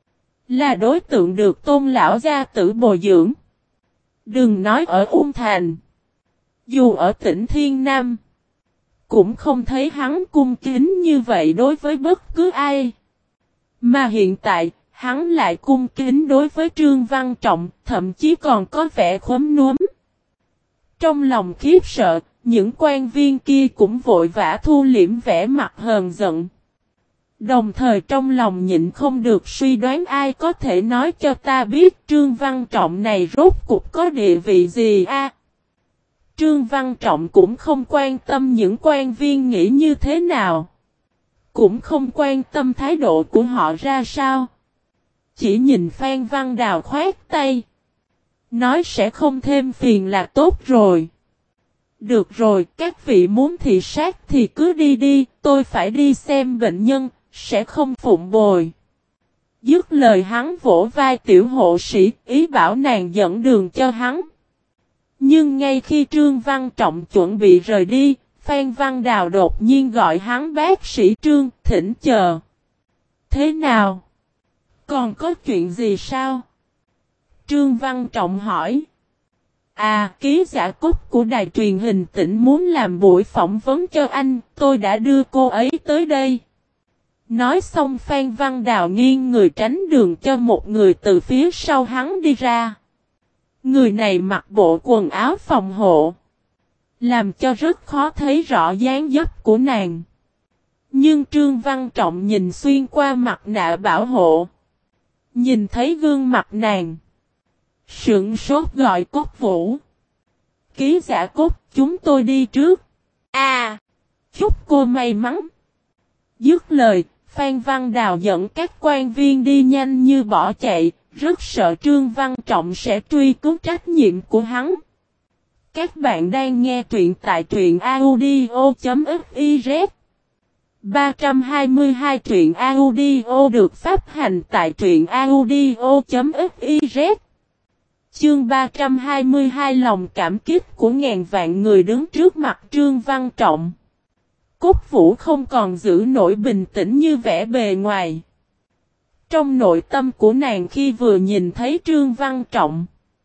là đối tượng được Tôn lão gia tử bồi dưỡng. Đừng nói ở Ung Thành, dù ở tỉnh Thiên Nam, cũng không thấy hắn cung kính như vậy đối với bất cứ ai. Mà hiện tại, hắn lại cung kính đối với Trương Văn Trọng, thậm chí còn có vẻ khóm núm. Trong lòng khiếp sợ, những quan viên kia cũng vội vã thu liễm vẻ mặt hờn giận. Đồng thời trong lòng nhịn không được suy đoán ai có thể nói cho ta biết Trương Văn Trọng này rốt cuộc có địa vị gì a? À, Trương Văn Trọng cũng không quan tâm những quan viên nghĩ như thế nào. Cũng không quan tâm thái độ của họ ra sao. Chỉ nhìn Phan Văn Đào khoát tay. Nói sẽ không thêm phiền là tốt rồi. Được rồi, các vị muốn thị sát thì cứ đi đi, tôi phải đi xem bệnh nhân, sẽ không phụng bồi. Dứt lời hắn vỗ vai tiểu hộ sĩ, ý bảo nàng dẫn đường cho hắn. Nhưng ngay khi Trương Văn Trọng chuẩn bị rời đi, Phan Văn Đào đột nhiên gọi hắn bác sĩ Trương, thỉnh chờ. Thế nào? Còn có chuyện gì sao? Trương Văn Trọng hỏi. À, ký giả Cúc của đài truyền hình tỉnh muốn làm buổi phỏng vấn cho anh, tôi đã đưa cô ấy tới đây. Nói xong Phan Văn Đào nghiêng người tránh đường cho một người từ phía sau hắn đi ra. Người này mặc bộ quần áo phòng hộ, làm cho rất khó thấy rõ dáng dấp của nàng. Nhưng Trương Văn Trọng nhìn xuyên qua mặt nạ bảo hộ, nhìn thấy gương mặt nàng, sững sốt gọi Cốt Vũ. Ký giả Cốt, chúng tôi đi trước. À, chúc cô may mắn. Dứt lời, Phan Văn Đào dẫn các quan viên đi nhanh như bỏ chạy, rất sợ Trương Văn Trọng sẽ truy cứu trách nhiệm của hắn. Các bạn đang nghe truyện tại truyện audio chấm fiz. ba trăm hai mươi hai truyện audio được phát hành tại truyện audio chấm fiz. Chương ba trăm hai mươi hai lòng cảm kích của ngàn vạn người đứng trước mặt Trương Văn Trọng. Cốt Vũ không còn giữ nổi bình tĩnh như vẻ bề ngoài. Trong nội tâm của nàng khi vừa nhìn thấy Trương Văn Trọng,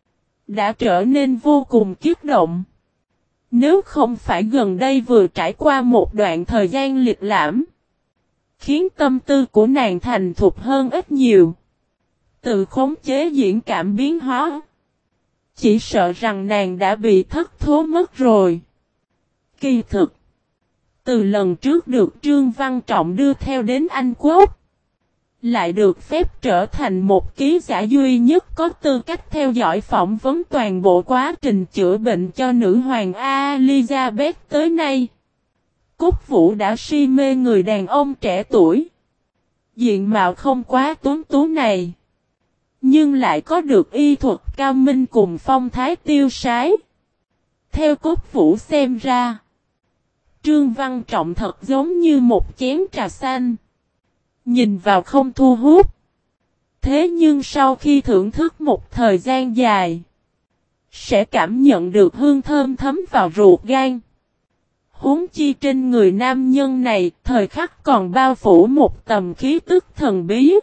đã trở nên vô cùng kích động. Nếu không phải gần đây vừa trải qua một đoạn thời gian liệt lãm, khiến tâm tư của nàng thành thục hơn ít nhiều, tự khống chế diễn cảm biến hóa, chỉ sợ rằng nàng đã bị thất thố mất rồi. Kỳ thực, từ lần trước được Trương Văn Trọng đưa theo đến Anh Quốc, lại được phép trở thành một ký giả duy nhất có tư cách theo dõi phỏng vấn toàn bộ quá trình chữa bệnh cho nữ hoàng Elizabeth tới nay. Cốt Vũ đã si mê người đàn ông trẻ tuổi, diện mạo không quá tuấn tú này, nhưng lại có được y thuật cao minh cùng phong thái tiêu sái. Theo Cốt Vũ xem ra, Trương Văn Trọng thật giống như một chén trà xanh, nhìn vào không thu hút. Thế nhưng sau khi thưởng thức một thời gian dài, sẽ cảm nhận được hương thơm thấm vào ruột gan. Huống chi trên người nam nhân này, thời khắc còn bao phủ một tầm khí tức thần bí.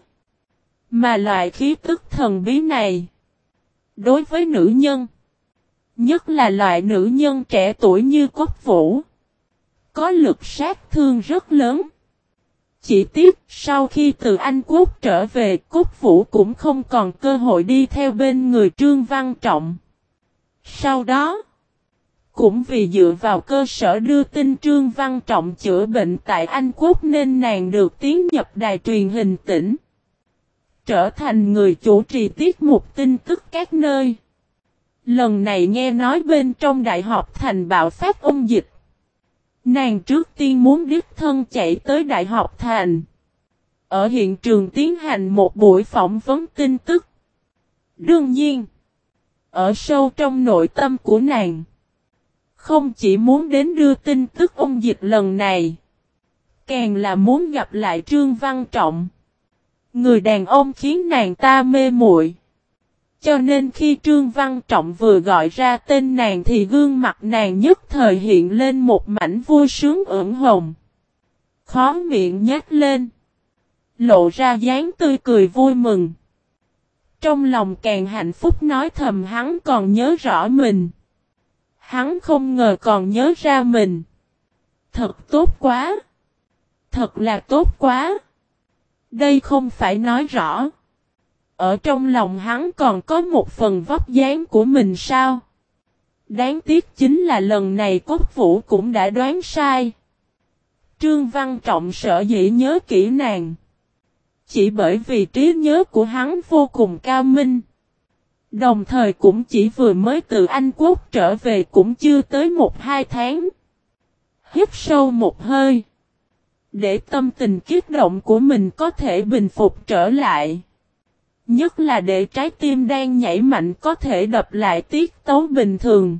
Mà loại khí tức thần bí này, đối với nữ nhân, nhất là loại nữ nhân trẻ tuổi như Cốt Vũ, có lực sát thương rất lớn. Chỉ tiếc, sau khi từ Anh Quốc trở về, Cốt Vũ cũng không còn cơ hội đi theo bên người Trương Văn Trọng. Sau đó, Cũng vì dựa vào cơ sở đưa tin Trương Văn Trọng chữa bệnh tại Anh Quốc nên nàng được tiến nhập đài truyền hình tỉnh. Trở thành người chủ trì tiết mục tin tức các nơi. Lần này nghe nói bên trong đại học Thành bạo phát ôn dịch. Nàng trước tiên muốn đích thân chạy tới đại học Thành. Ở hiện trường tiến hành một buổi phỏng vấn tin tức. Đương nhiên, ở sâu trong nội tâm của nàng, không chỉ muốn đến đưa tin tức ôn dịch lần này, càng là muốn gặp lại Trương Văn Trọng. Người đàn ông khiến nàng ta mê muội. Cho nên khi Trương Văn Trọng vừa gọi ra tên nàng thì gương mặt nàng nhất thời hiện lên một mảnh vui sướng ửng hồng. Khó miệng nhếch lên, lộ ra dáng tươi cười vui mừng. Trong lòng càng hạnh phúc nói thầm hắn còn nhớ rõ mình. Hắn không ngờ còn nhớ ra mình. Thật tốt quá. Thật là tốt quá. Đây không phải nói rõ. Ở trong lòng hắn còn có một phần vóc dáng của mình sao? Đáng tiếc chính là lần này Cốt Vũ cũng đã đoán sai. Trương Văn Trọng sợ dĩ nhớ kỹ nàng. Chỉ bởi vì trí nhớ của hắn vô cùng cao minh. Đồng thời cũng chỉ vừa mới từ Anh Quốc trở về cũng chưa tới một hai tháng. Hít sâu một hơi. Để tâm tình kích động của mình có thể bình phục trở lại. Nhất là để trái tim đang nhảy mạnh có thể đập lại tiết tấu bình thường.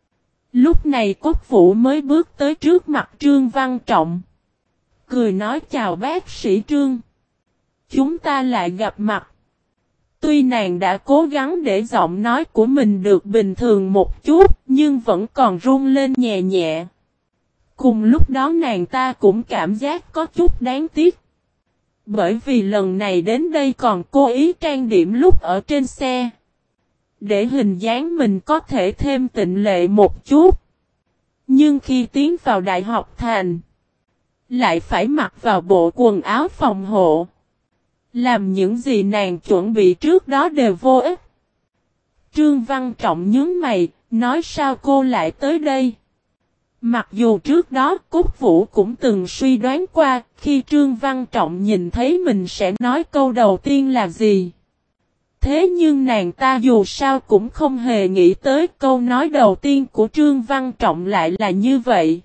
Lúc này Cốt Vũ mới bước tới trước mặt Trương Văn Trọng. Cười nói chào bác sĩ Trương. Chúng ta lại gặp mặt. Tuy nàng đã cố gắng để giọng nói của mình được bình thường một chút, nhưng vẫn còn run lên nhẹ nhẹ. Cùng lúc đó nàng ta cũng cảm giác có chút đáng tiếc. Bởi vì lần này đến đây còn cố ý trang điểm lúc ở trên xe. Để hình dáng mình có thể thêm tịnh lệ một chút. Nhưng khi tiến vào Đại học Thành, lại phải mặc vào bộ quần áo phòng hộ. Làm những gì nàng chuẩn bị trước đó đều vô ích. Trương Văn Trọng nhướng mày, nói sao cô lại tới đây? Mặc dù trước đó Cốt Vũ cũng từng suy đoán qua khi Trương Văn Trọng nhìn thấy mình sẽ nói câu đầu tiên là gì. Thế nhưng nàng ta dù sao cũng không hề nghĩ tới câu nói đầu tiên của Trương Văn Trọng lại là như vậy.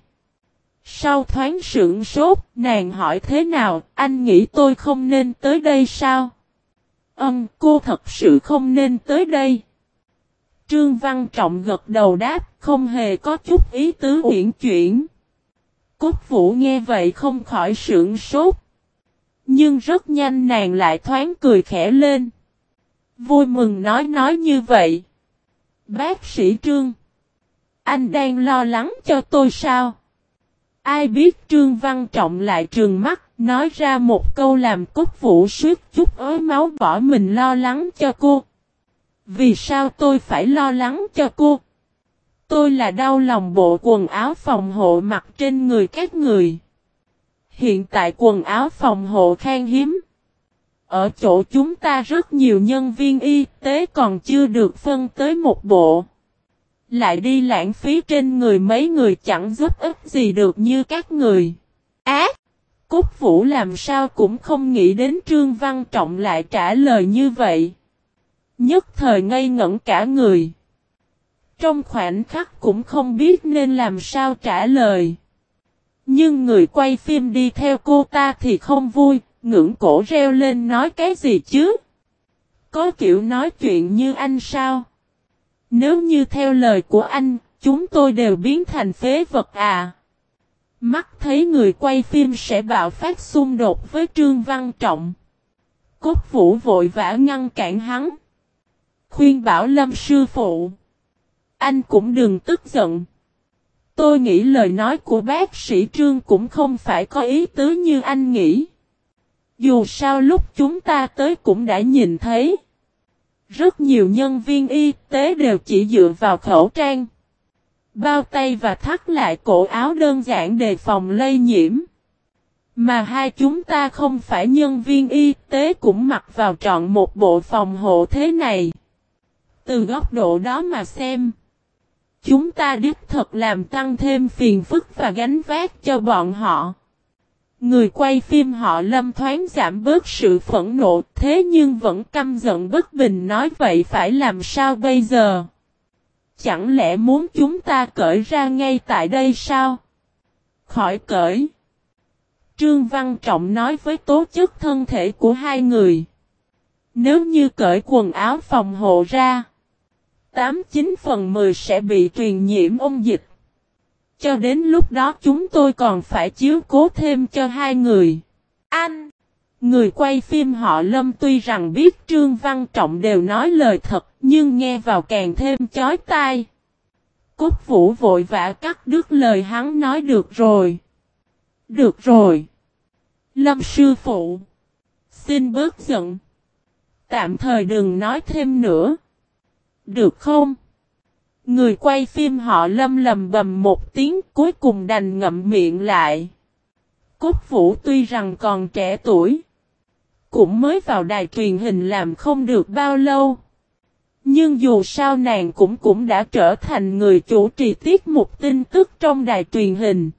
Sau thoáng sững sốt, nàng hỏi thế nào, anh nghĩ tôi không nên tới đây sao? Ừm, cô thật sự không nên tới đây. Trương Văn Trọng gật đầu đáp, không hề có chút ý tứ uyển chuyển. Cốt Vũ nghe vậy không khỏi sững sốt. Nhưng rất nhanh nàng lại thoáng cười khẽ lên. Vui mừng nói nói như vậy. Bác sĩ Trương, anh đang lo lắng cho tôi sao? Ai biết Trương Văn Trọng lại trừng mắt, nói ra một câu làm Cốt Vũ suýt chút ới máu bỏ mình lo lắng cho cô. Vì sao tôi phải lo lắng cho cô? Tôi là đau lòng bộ quần áo phòng hộ mặc trên người các người. Hiện tại quần áo phòng hộ khan hiếm. Ở chỗ chúng ta rất nhiều nhân viên y tế còn chưa được phân tới một bộ. Lại đi lãng phí trên người mấy người chẳng giúp ích gì được như các người. Á! À, Cốt Vũ làm sao cũng không nghĩ đến Trương Văn Trọng lại trả lời như vậy. Nhất thời ngây ngẩn cả người. Trong khoảnh khắc cũng không biết nên làm sao trả lời. Nhưng người quay phim đi theo cô ta thì không vui, ngưỡng cổ reo lên nói cái gì chứ? Có kiểu nói chuyện như anh sao? Nếu như theo lời của anh, chúng tôi đều biến thành phế vật à? Mắt thấy người quay phim sẽ bạo phát xung đột với Trương Văn Trọng. Cốt Vũ vội vã ngăn cản hắn. Khuyên bảo Lâm sư phụ. Anh cũng đừng tức giận. Tôi nghĩ lời nói của bác sĩ Trương cũng không phải có ý tứ như anh nghĩ. Dù sao lúc chúng ta tới cũng đã nhìn thấy. Rất nhiều nhân viên y tế đều chỉ dựa vào khẩu trang, bao tay và thắt lại cổ áo đơn giản đề phòng lây nhiễm. Mà hai chúng ta không phải nhân viên y tế cũng mặc vào trọn một bộ phòng hộ thế này. Từ góc độ đó mà xem, Chúng ta đích thật làm tăng thêm phiền phức và gánh vác cho bọn họ. Người quay phim họ Lâm thoáng giảm bớt sự phẫn nộ, thế nhưng vẫn căm giận bất bình nói vậy phải làm sao bây giờ? Chẳng lẽ muốn chúng ta cởi ra ngay tại đây sao? Khỏi cởi. Trương Văn Trọng nói với tố chất thân thể của hai người. Nếu như cởi quần áo phòng hộ ra, tám chín phần mười sẽ bị truyền nhiễm ôn dịch. Cho đến lúc đó chúng tôi còn phải chiếu cố thêm cho hai người. Anh! Người quay phim họ Lâm tuy rằng biết Trương Văn Trọng đều nói lời thật, nhưng nghe vào càng thêm chói tai. Cốt Vũ vội vã cắt đứt lời hắn nói được rồi. Được rồi. Lâm sư phụ. Xin bớt giận. Tạm thời đừng nói thêm nữa. Được không? Người quay phim họ Lâm lầm bầm một tiếng cuối cùng đành ngậm miệng lại. Cốt Vũ tuy rằng còn trẻ tuổi, cũng mới vào đài truyền hình làm không được bao lâu. Nhưng dù sao nàng cũng cũng đã trở thành người chủ trì tiết mục tin tức trong đài truyền hình.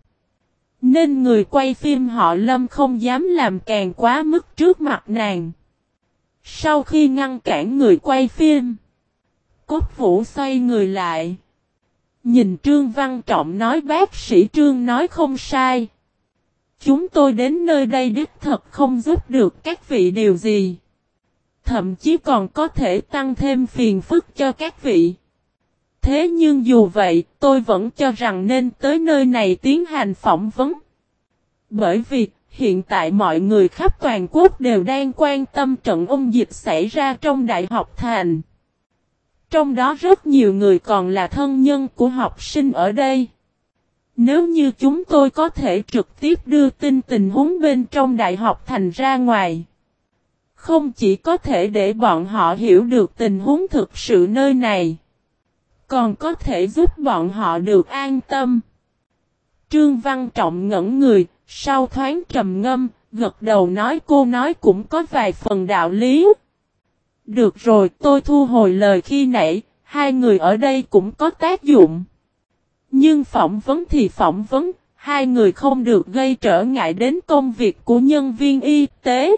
Nên người quay phim họ Lâm không dám làm càng quá mức trước mặt nàng. Sau khi ngăn cản người quay phim, Cốt Vũ xoay người lại. Nhìn Trương Văn Trọng nói bác sĩ Trương nói không sai. Chúng tôi đến nơi đây đích thật không giúp được các vị điều gì. Thậm chí còn có thể tăng thêm phiền phức cho các vị. Thế nhưng dù vậy, tôi vẫn cho rằng nên tới nơi này tiến hành phỏng vấn. Bởi vì, hiện tại mọi người khắp toàn quốc đều đang quan tâm trận ôn dịch xảy ra trong Đại học Thành. Trong đó rất nhiều người còn là thân nhân của học sinh ở đây. Nếu như chúng tôi có thể trực tiếp đưa tin tình huống bên trong Đại học Thành ra ngoài, không chỉ có thể để bọn họ hiểu được tình huống thực sự nơi này, còn có thể giúp bọn họ được an tâm. Trương Văn Trọng ngẩn người, sau thoáng trầm ngâm, gật đầu nói cô nói cũng có vài phần đạo lý. Được rồi, tôi thu hồi lời khi nãy, hai người ở đây cũng có tác dụng. Nhưng phỏng vấn thì phỏng vấn, hai người không được gây trở ngại đến công việc của nhân viên y tế.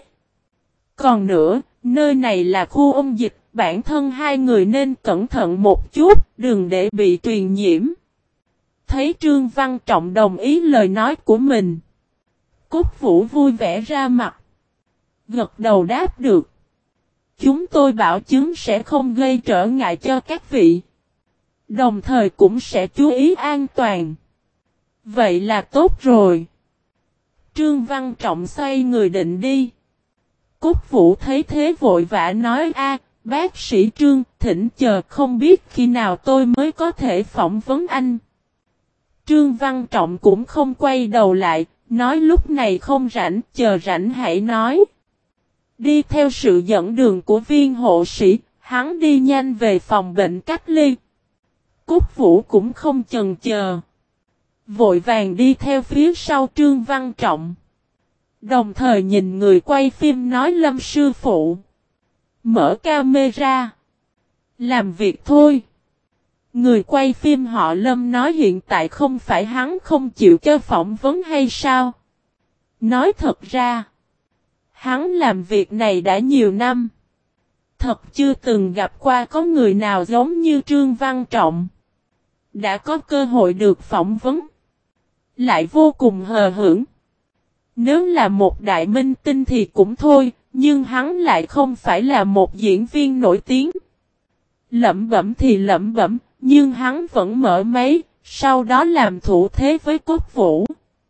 Còn nữa, nơi này là khu ôn dịch, bản thân hai người nên cẩn thận một chút, đừng để bị truyền nhiễm. Thấy Trương Văn Trọng đồng ý lời nói của mình, Cốt Vũ vui vẻ ra mặt. Gật đầu đáp được. Chúng tôi bảo chứng sẽ không gây trở ngại cho các vị. Đồng thời cũng sẽ chú ý an toàn. Vậy là tốt rồi. Trương Văn Trọng xoay người định đi. Cốt Vũ thấy thế vội vã nói a, bác sĩ Trương, thỉnh chờ không biết khi nào tôi mới có thể phỏng vấn anh. Trương Văn Trọng cũng không quay đầu lại, nói lúc này không rảnh, chờ rảnh hãy nói. Đi theo sự dẫn đường của viên hộ sĩ, hắn đi nhanh về phòng bệnh cách ly. Cốt Vũ cũng không chần chờ. Vội vàng đi theo phía sau Trương Văn Trọng. Đồng thời nhìn người quay phim nói Lâm sư phụ. Mở camera. Làm việc thôi. Người quay phim họ Lâm nói hiện tại không phải hắn không chịu cho phỏng vấn hay sao? Nói thật ra, hắn làm việc này đã nhiều năm. Thật chưa từng gặp qua có người nào giống như Trương Văn Trọng. Đã có cơ hội được phỏng vấn. Lại vô cùng hờ hững. Nếu là một đại minh tinh thì cũng thôi, nhưng hắn lại không phải là một diễn viên nổi tiếng. Lẩm bẩm thì lẩm bẩm, nhưng hắn vẫn mở máy, sau đó làm thủ thế với Cốt Vũ.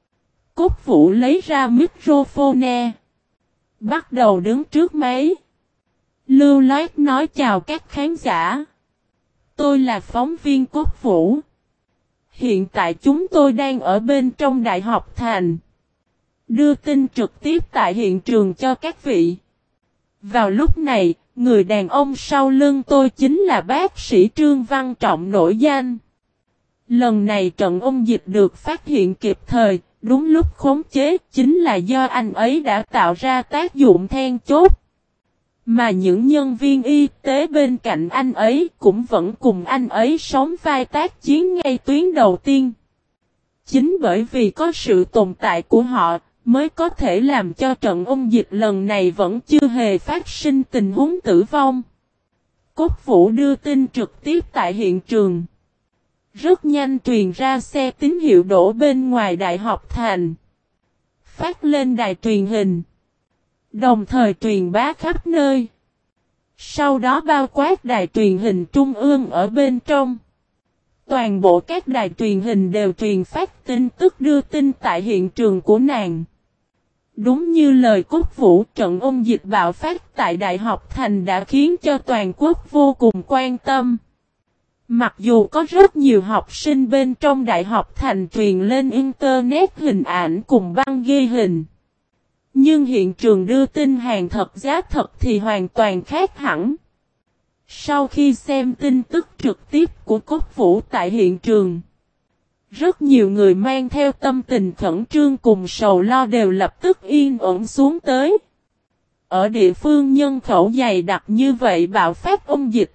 Cốt Vũ lấy ra microphone, bắt đầu đứng trước máy. Lưu loát nói chào các khán giả. Tôi là phóng viên Cốt Vũ. Hiện tại chúng tôi đang ở bên trong Đại học Thành. Đưa tin trực tiếp tại hiện trường cho các vị. Vào lúc này, người đàn ông sau lưng tôi chính là bác sĩ Trương Văn Trọng nổi danh. Lần này trận ôn dịch được phát hiện kịp thời, đúng lúc khống chế chính là do anh ấy đã tạo ra tác dụng then chốt. Mà những nhân viên y tế bên cạnh anh ấy cũng vẫn cùng anh ấy sống vai tác chiến ngay tuyến đầu tiên. Chính bởi vì có sự tồn tại của họ, mới có thể làm cho trận ôn dịch lần này vẫn chưa hề phát sinh tình huống tử vong. Cốt Vũ đưa tin trực tiếp tại hiện trường. Rất nhanh truyền ra xe tín hiệu đổ bên ngoài Đại học Thành. Phát lên đài truyền hình. Đồng thời truyền bá khắp nơi. Sau đó bao quát đài truyền hình trung ương ở bên trong. Toàn bộ các đài truyền hình đều truyền phát tin tức đưa tin tại hiện trường của nàng. Đúng như lời Cốt Vũ, trận ôn dịch bạo phát tại Đại học Thành đã khiến cho toàn quốc vô cùng quan tâm. Mặc dù có rất nhiều học sinh bên trong Đại học Thành truyền lên Internet hình ảnh cùng băng ghi hình. Nhưng hiện trường đưa tin hàng thật giá thật thì hoàn toàn khác hẳn. Sau khi xem tin tức trực tiếp của Cốt Vũ tại hiện trường, rất nhiều người mang theo tâm tình khẩn trương cùng sầu lo đều lập tức yên ổn xuống tới. Ở địa phương nhân khẩu dày đặc như vậy bạo phát ôn dịch.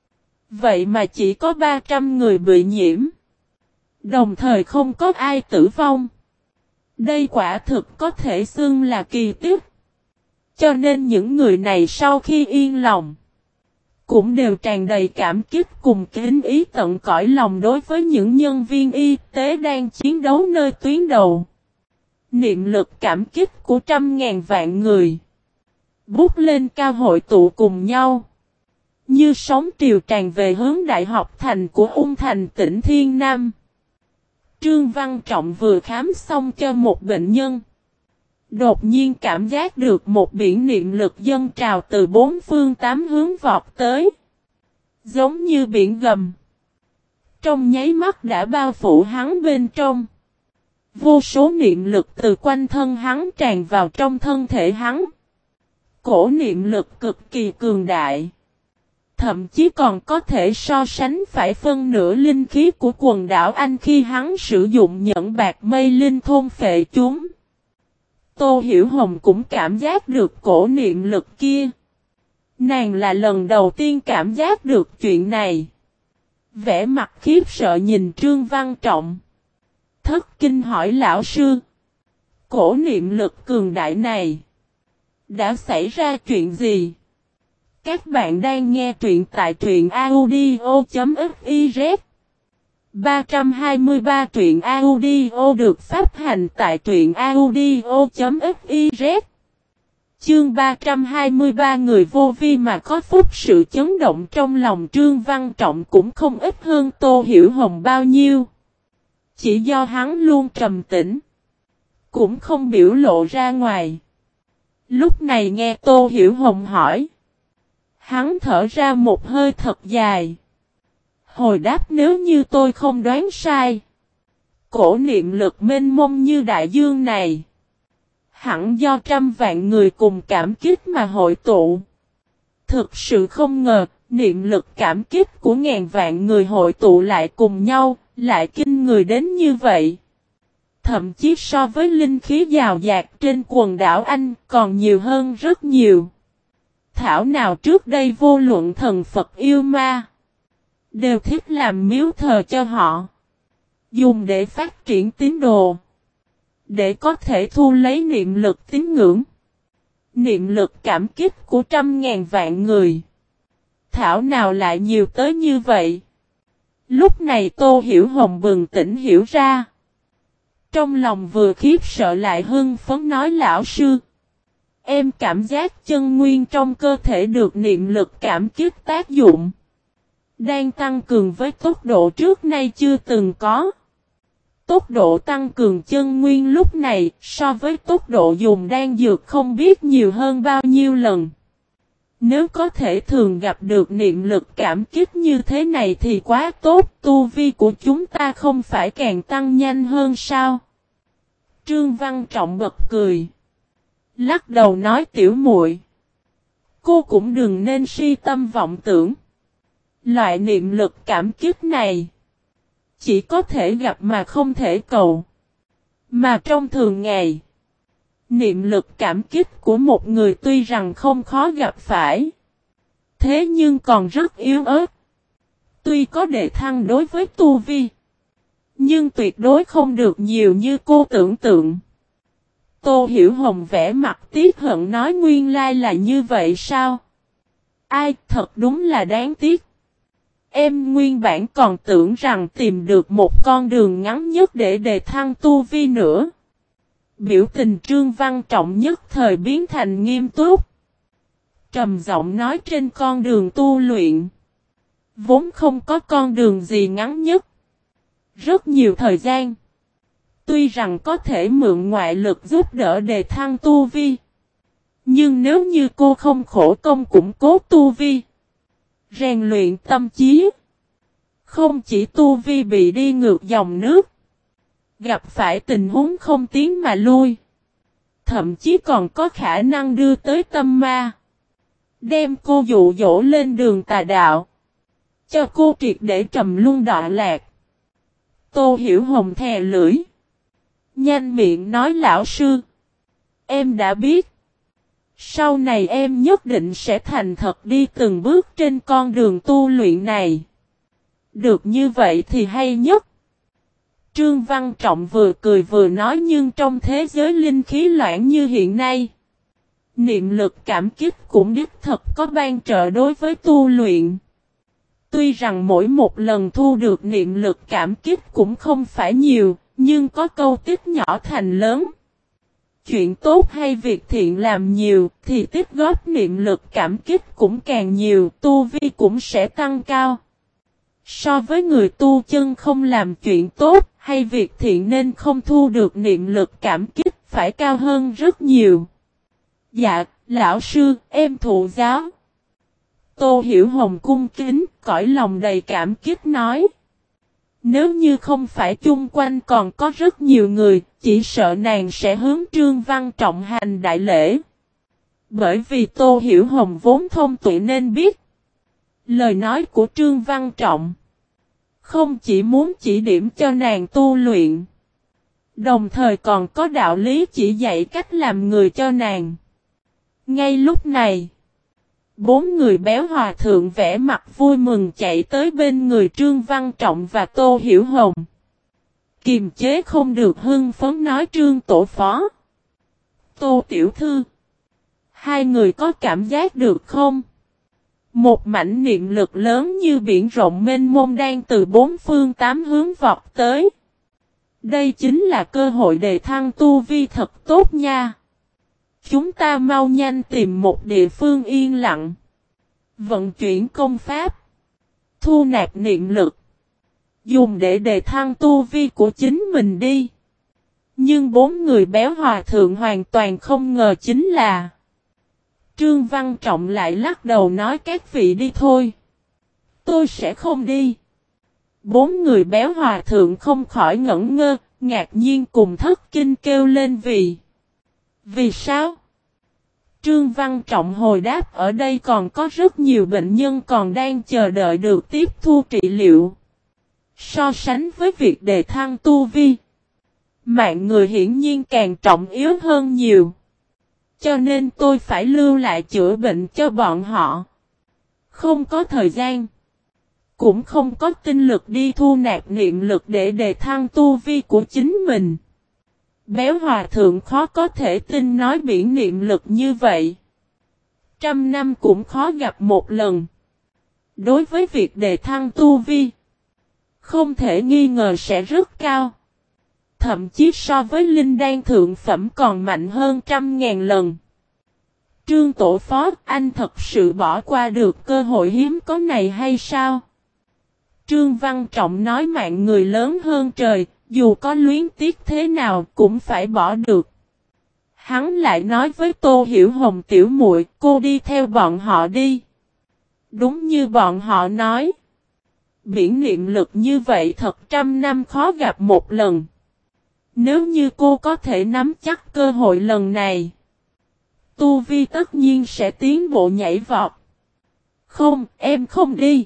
Vậy mà chỉ có ba trăm người bị nhiễm. Đồng thời không có ai tử vong. Đây quả thực có thể xưng là kỳ tích. Cho nên những người này sau khi yên lòng, cũng đều tràn đầy cảm kích cùng kính ý tận cõi lòng đối với những nhân viên y tế đang chiến đấu nơi tuyến đầu. Niệm lực cảm kích của trăm ngàn vạn người bút lên cao hội tụ cùng nhau, như sóng triều tràn về hướng Đại học Thành của Ung Thành tỉnh Thiên Nam. Trương Văn Trọng vừa khám xong cho một bệnh nhân. Đột nhiên cảm giác được một biển niệm lực dâng trào từ bốn phương tám hướng vọt tới. Giống như biển gầm. Trong nháy mắt đã bao phủ hắn bên trong. Vô số niệm lực từ quanh thân hắn tràn vào trong thân thể hắn. Cổ niệm lực cực kỳ cường đại. Thậm chí còn có thể so sánh phải phân nửa linh khí của quần đảo Anh khi hắn sử dụng nhẫn bạc mây linh thôn phệ chúng. Tô Hiểu Hồng cũng cảm giác được cổ niệm lực kia. Nàng là lần đầu tiên cảm giác được chuyện này. Vẻ mặt khiếp sợ nhìn Trương Văn Trọng. Thất kinh hỏi lão sư. Cổ niệm lực cường đại này. Đã xảy ra chuyện gì? Các bạn đang nghe truyện tại truyện audio.fiz. ba trăm hai mươi ba truyện audio được phát hành tại truyện audio.fiz. Chương ba trăm hai mươi ba người vô vi mà có phúc, sự chấn động trong lòng Trương Văn Trọng cũng không ít hơn Tô Hiểu Hồng bao nhiêu. Chỉ do hắn luôn trầm tĩnh, cũng không biểu lộ ra ngoài. Lúc này nghe Tô Hiểu Hồng hỏi, hắn thở ra một hơi thật dài. Hồi đáp, nếu như tôi không đoán sai, cổ niệm lực mênh mông như đại dương này, hẳn do trăm vạn người cùng cảm kích mà hội tụ. Thực sự không ngờ, niệm lực cảm kích của ngàn vạn người hội tụ lại cùng nhau, lại kinh người đến như vậy. Thậm chí so với linh khí giàu dạt trên quần đảo Anh còn nhiều hơn rất nhiều. Thảo nào trước đây vô luận thần Phật yêu ma, đều thích làm miếu thờ cho họ, dùng để phát triển tín đồ, để có thể thu lấy niệm lực tín ngưỡng, niệm lực cảm kích của trăm ngàn vạn người. Thảo nào lại nhiều tới như vậy? Lúc này Tô Hiểu Hồng bừng tỉnh hiểu ra. Trong lòng vừa khiếp sợ lại hưng phấn nói, lão sư, em cảm giác chân nguyên trong cơ thể được niệm lực cảm kích tác dụng, đang tăng cường với tốc độ trước nay chưa từng có. Tốc độ tăng cường chân nguyên lúc này so với tốc độ dùng đan dược không biết nhiều hơn bao nhiêu lần. Nếu có thể thường gặp được niệm lực cảm kích như thế này thì quá tốt, tu vi của chúng ta không phải càng tăng nhanh hơn sao? Trương Văn Trọng bật cười, lắc đầu nói, tiểu muội, cô cũng đừng nên si tâm vọng tưởng. Loại niệm lực cảm kích này chỉ có thể gặp mà không thể cầu. Mà trong thường ngày, Niệm lực cảm kích của một người tuy rằng không khó gặp phải. Thế nhưng còn rất yếu ớt. Tuy có đề thăng đối với tu vi. Nhưng tuyệt đối không được nhiều như cô tưởng tượng. Tô Hiểu Hồng vẽ mặt tiếc hận nói nguyên lai là như vậy sao? Ai thật đúng là đáng tiếc. Em nguyên bản còn tưởng rằng tìm được một con đường ngắn nhất để đề thăng tu vi nữa. Biểu tình Trương Văn Trọng nhất thời biến thành nghiêm túc. Trầm giọng nói trên con đường tu luyện. Vốn không có con đường gì ngắn nhất. Rất nhiều thời gian. Tuy rằng có thể mượn ngoại lực giúp đỡ đề thăng tu vi. Nhưng nếu như cô không khổ công củng cố tu vi. Rèn luyện tâm trí. Không chỉ tu vi bị đi ngược dòng nước. Gặp phải tình huống không tiến mà lui. Thậm chí còn có khả năng đưa tới tâm ma. Đem cô dụ dỗ lên đường tà đạo. Cho cô triệt để trầm luân đọa lạc. Tô Hiểu Hồng thè lưỡi. Nhanh miệng nói lão sư. Em đã biết. Sau này em nhất định sẽ thành thật đi từng bước trên con đường tu luyện này. Được như vậy thì hay nhất. Trương Văn Trọng vừa cười vừa nói nhưng trong thế giới linh khí loãng như hiện nay. Niệm lực cảm kích cũng đích thật có ban trợ đối với tu luyện. Tuy rằng mỗi một lần thu được niệm lực cảm kích cũng không phải nhiều, nhưng có câu tích nhỏ thành lớn. Chuyện tốt hay việc thiện làm nhiều thì tích góp niệm lực cảm kích cũng càng nhiều, tu vi cũng sẽ tăng cao. So với người tu chân không làm chuyện tốt hay việc thiện nên không thu được niệm lực cảm kích phải cao hơn rất nhiều. Dạ, lão sư, em thụ giáo. Tô Hiểu Hồng cung kính, cõi lòng đầy cảm kích nói. Nếu như không phải chung quanh còn có rất nhiều người, chỉ sợ nàng sẽ hướng Trương Văn Trọng hành đại lễ. Bởi vì Tô Hiểu Hồng vốn thông tuệ nên biết. Lời nói của Trương Văn Trọng không chỉ muốn chỉ điểm cho nàng tu luyện, đồng thời còn có đạo lý chỉ dạy cách làm người cho nàng. Ngay lúc này, bốn người béo hòa thượng vẽ mặt vui mừng chạy tới bên người Trương Văn Trọng và Tô Hiểu Hồng. Kiềm chế không được hưng phấn nói Trương tổ phó. Tô tiểu thư. Hai người có cảm giác được không? Một mảnh niệm lực lớn như biển rộng mênh mông đang từ bốn phương tám hướng vọt tới. Đây chính là cơ hội đề thăng tu vi thật tốt nha. Chúng ta mau nhanh tìm một địa phương yên lặng. Vận chuyển công pháp. Thu nạp niệm lực. Dùng để đề thăng tu vi của chính mình đi. Nhưng bốn người béo hòa thượng hoàn toàn không ngờ chính là Trương Văn Trọng lại lắc đầu nói các vị đi thôi. Tôi sẽ không đi. Bốn người béo hòa thượng không khỏi ngẩn ngơ, ngạc nhiên cùng thất kinh kêu lên vì. Vì sao? Trương Văn Trọng hồi đáp ở đây còn có rất nhiều bệnh nhân còn đang chờ đợi được tiếp thu trị liệu. So sánh với việc đề thăng tu vi, mạng người hiển nhiên càng trọng yếu hơn nhiều. Cho nên tôi phải lưu lại chữa bệnh cho bọn họ. Không có thời gian. Cũng không có tinh lực đi thu nạp niệm lực để đề thăng tu vi của chính mình. Béo hòa thượng khó có thể tin nói biển niệm lực như vậy. Trăm năm cũng khó gặp một lần. Đối với việc đề thăng tu vi, không thể nghi ngờ sẽ rất cao. Thậm chí so với linh đan thượng phẩm còn mạnh hơn trăm ngàn lần. Trương tổ phó, anh thật sự bỏ qua được cơ hội hiếm có này hay sao? Trương Văn Trọng nói mạng người lớn hơn trời, dù có luyến tiếc thế nào cũng phải bỏ được. Hắn lại nói với Tô Hiểu Hồng tiểu muội, cô đi theo bọn họ đi. Đúng như bọn họ nói. Biển niệm lực như vậy thật trăm năm khó gặp một lần. Nếu như cô có thể nắm chắc cơ hội lần này, tu vi tất nhiên sẽ tiến bộ nhảy vọt. Không, em không đi.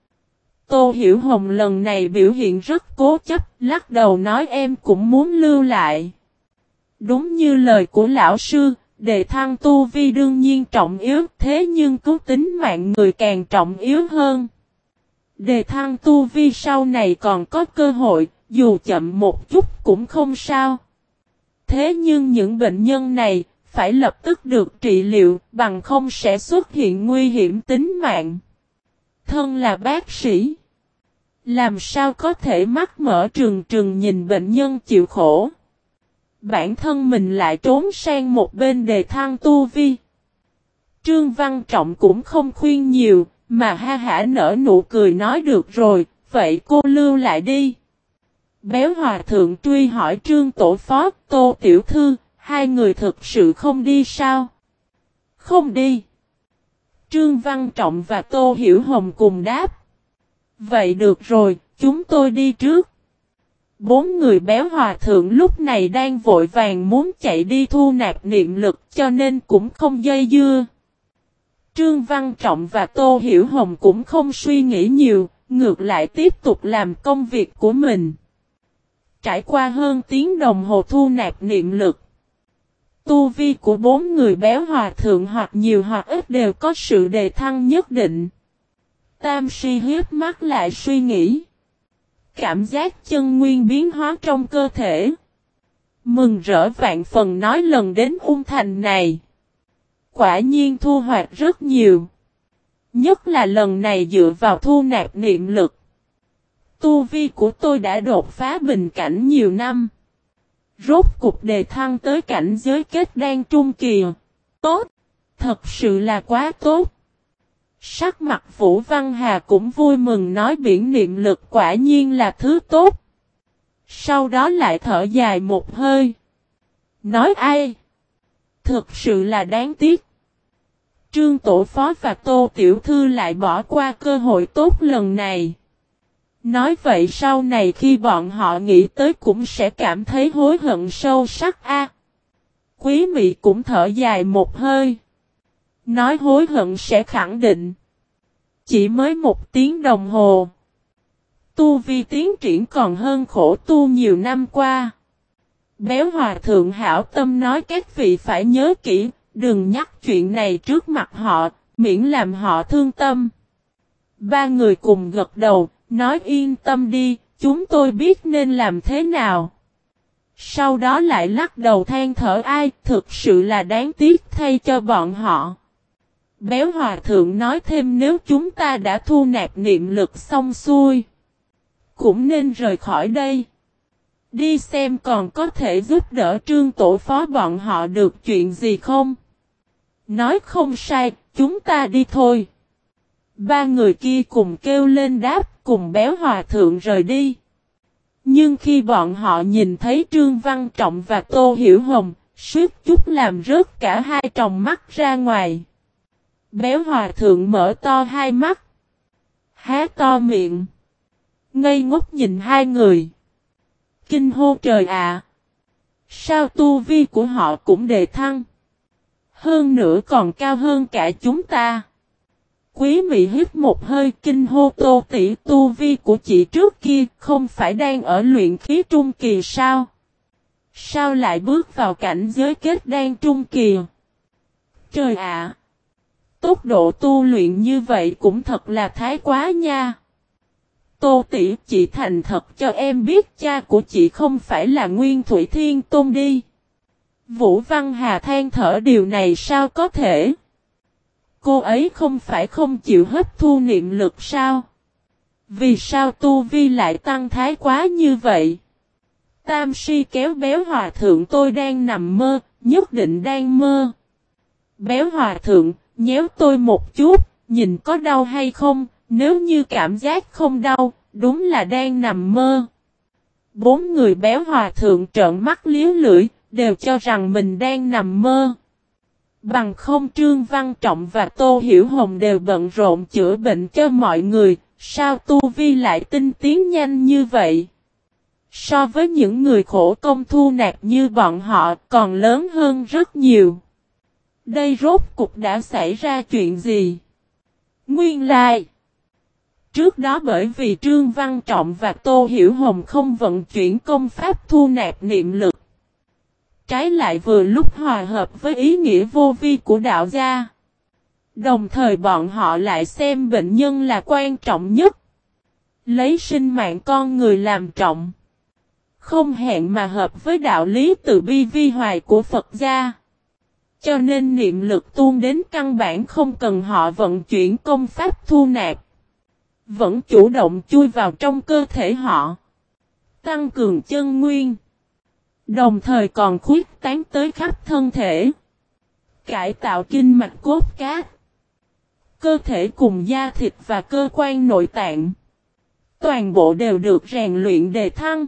Tô Hiểu Hồng lần này biểu hiện rất cố chấp, lắc đầu nói em cũng muốn lưu lại. Đúng như lời của lão sư, đề thăng tu vi đương nhiên trọng yếu, thế nhưng cứu tính mạng người càng trọng yếu hơn. Đề thăng tu vi sau này còn có cơ hội, dù chậm một chút cũng không sao. Thế nhưng những bệnh nhân này, phải lập tức được trị liệu, bằng không sẽ xuất hiện nguy hiểm tính mạng. Thân là bác sĩ, làm sao có thể mắt mở trừng trừng nhìn bệnh nhân chịu khổ. Bản thân mình lại trốn sang một bên đề thăng tu vi. Trương Văn Trọng cũng không khuyên nhiều, mà ha hả nở nụ cười nói được rồi, vậy cô lưu lại đi. Béo Hòa Thượng truy hỏi Trương Tổ Phó, Tô Tiểu Thư, hai người thực sự không đi sao? Không đi. Trương Văn Trọng và Tô Hiểu Hồng cùng đáp. Vậy được rồi, chúng tôi đi trước. Bốn người Béo Hòa Thượng lúc này đang vội vàng muốn chạy đi thu nạp niệm lực cho nên cũng không dây dưa. Trương Văn Trọng và Tô Hiểu Hồng cũng không suy nghĩ nhiều, ngược lại tiếp tục làm công việc của mình. Trải qua hơn tiếng đồng hồ thu nạp niệm lực, tu vi của bốn người Béo Hòa Thượng hoặc nhiều hoặc ít đều có sự đề thăng nhất định. Tam Si hiếp mắt lại suy nghĩ. Cảm giác chân nguyên biến hóa trong cơ thể. Mừng rỡ vạn phần nói lần đến Ung Thành này. Quả nhiên thu hoạch rất nhiều. Nhất là lần này dựa vào thu nạp niệm lực. Tu vi của tôi đã đột phá bình cảnh nhiều năm. Rốt cục đề thăng tới cảnh giới kết đan trung kỳ. Tốt! Thật sự là quá tốt! Sắc mặt Vũ Văn Hà cũng vui mừng nói biển niệm lực quả nhiên là thứ tốt. Sau đó lại thở dài một hơi. Nói ai? Thực sự là đáng tiếc. Trương Tổ Phó và Tô Tiểu Thư lại bỏ qua cơ hội tốt lần này. Nói vậy sau này khi bọn họ nghĩ tới cũng sẽ cảm thấy hối hận sâu sắc a. À, Quý Mị cũng thở dài một hơi. Nói hối hận sẽ khẳng định. Chỉ mới một tiếng đồng hồ. Tu vi tiến triển còn hơn khổ tu nhiều năm qua. Béo Hòa Thượng hảo tâm nói các vị phải nhớ kỹ, đừng nhắc chuyện này trước mặt họ, miễn làm họ thương tâm. Ba người cùng gật đầu, nói yên tâm đi, chúng tôi biết nên làm thế nào. Sau đó lại lắc đầu than thở ai, thực sự là đáng tiếc thay cho bọn họ. Béo Hòa Thượng nói thêm nếu chúng ta đã thu nạp niệm lực xong xuôi, cũng nên rời khỏi đây. Đi xem còn có thể giúp đỡ Trương Tổ Phó bọn họ được chuyện gì không? Nói không sai, chúng ta đi thôi. Ba người kia cùng kêu lên đáp cùng Béo Hòa Thượng rời đi. Nhưng khi bọn họ nhìn thấy Trương Văn Trọng và Tô Hiểu Hồng, suýt chút làm rớt cả hai tròng mắt ra ngoài. Béo Hòa Thượng mở to hai mắt, há to miệng, ngây ngốc nhìn hai người. Kinh hô trời ạ! Sao tu vi của họ cũng đề thăng? Hơn nữa còn cao hơn cả chúng ta. Quý Mị hít một hơi kinh hô Tô tỷ tu vi của chị trước kia không phải đang ở luyện khí trung kỳ sao? Sao lại bước vào cảnh giới kết đan trung kỳ? Trời ạ! Tốc độ tu luyện như vậy cũng thật là thái quá nha. Tô tỷ chị thành thật cho em biết cha của chị không phải là Nguyên Thủy Thiên Tôn đi. Vũ Văn Hà than thở điều này sao có thể? Cô ấy không phải không chịu hấp thu niệm lực sao? Vì sao tu vi lại tăng thái quá như vậy? Tam Si kéo Béo Hòa Thượng tôi đang nằm mơ, nhất định đang mơ. Béo Hòa Thượng, nhéo tôi một chút, nhìn có đau hay không, nếu như cảm giác không đau, đúng là đang nằm mơ. Bốn người Béo Hòa Thượng trợn mắt liếu lưỡi, đều cho rằng mình đang nằm mơ. Bằng không Trương Văn Trọng và Tô Hiểu Hồng đều bận rộn chữa bệnh cho mọi người, sao tu vi lại tinh tiến nhanh như vậy? So với những người khổ công thu nạp như bọn họ còn lớn hơn rất nhiều. Đây rốt cục đã xảy ra chuyện gì? Nguyên lai trước đó bởi vì Trương Văn Trọng và Tô Hiểu Hồng không vận chuyển công pháp thu nạp niệm lực. trái lại vừa lúc hòa hợp với ý nghĩa vô vi của đạo gia. Đồng thời bọn họ lại xem bệnh nhân là quan trọng nhất. Lấy sinh mạng con người làm trọng. Không hẹn mà hợp với đạo lý từ bi vi hoài của Phật gia. Cho nên niệm lực tuôn đến căn bản không cần họ vận chuyển công pháp thu nạp. Vẫn chủ động chui vào trong cơ thể họ. Tăng cường chân nguyên. Đồng thời còn khuyết tán tới khắp thân thể. Cải tạo kinh mạch cốt cát. Cơ thể cùng da thịt và cơ quan nội tạng. Toàn bộ đều được rèn luyện đề thăng.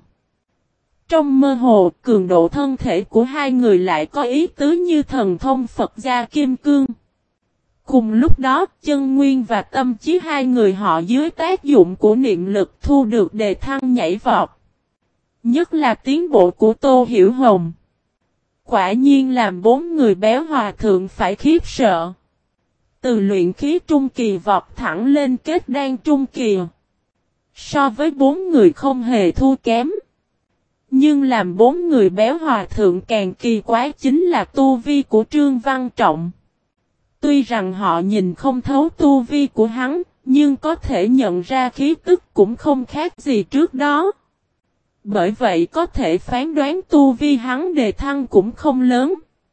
Trong mơ hồ, cường độ thân thể của hai người lại có ý tứ như thần thông Phật gia kim cương. Cùng lúc đó, chân nguyên và tâm trí hai người họ dưới tác dụng của niệm lực thu được đề thăng nhảy vọt. Nhất là tiến bộ của Tô Hiểu Hồng. Quả nhiên làm bốn người béo hòa thượng phải khiếp sợ. Từ luyện khí trung kỳ vọt thẳng lên kết đan trung kỳ. So với bốn người không hề thua kém. Nhưng làm bốn người béo hòa thượng càng kỳ quái chính là tu vi của Trương Văn Trọng. Tuy rằng họ nhìn không thấu tu vi của hắn, nhưng có thể nhận ra khí tức cũng không khác gì trước đó. Bởi vậy có thể phán đoán tu vi hắn đề thăng cũng không lớn.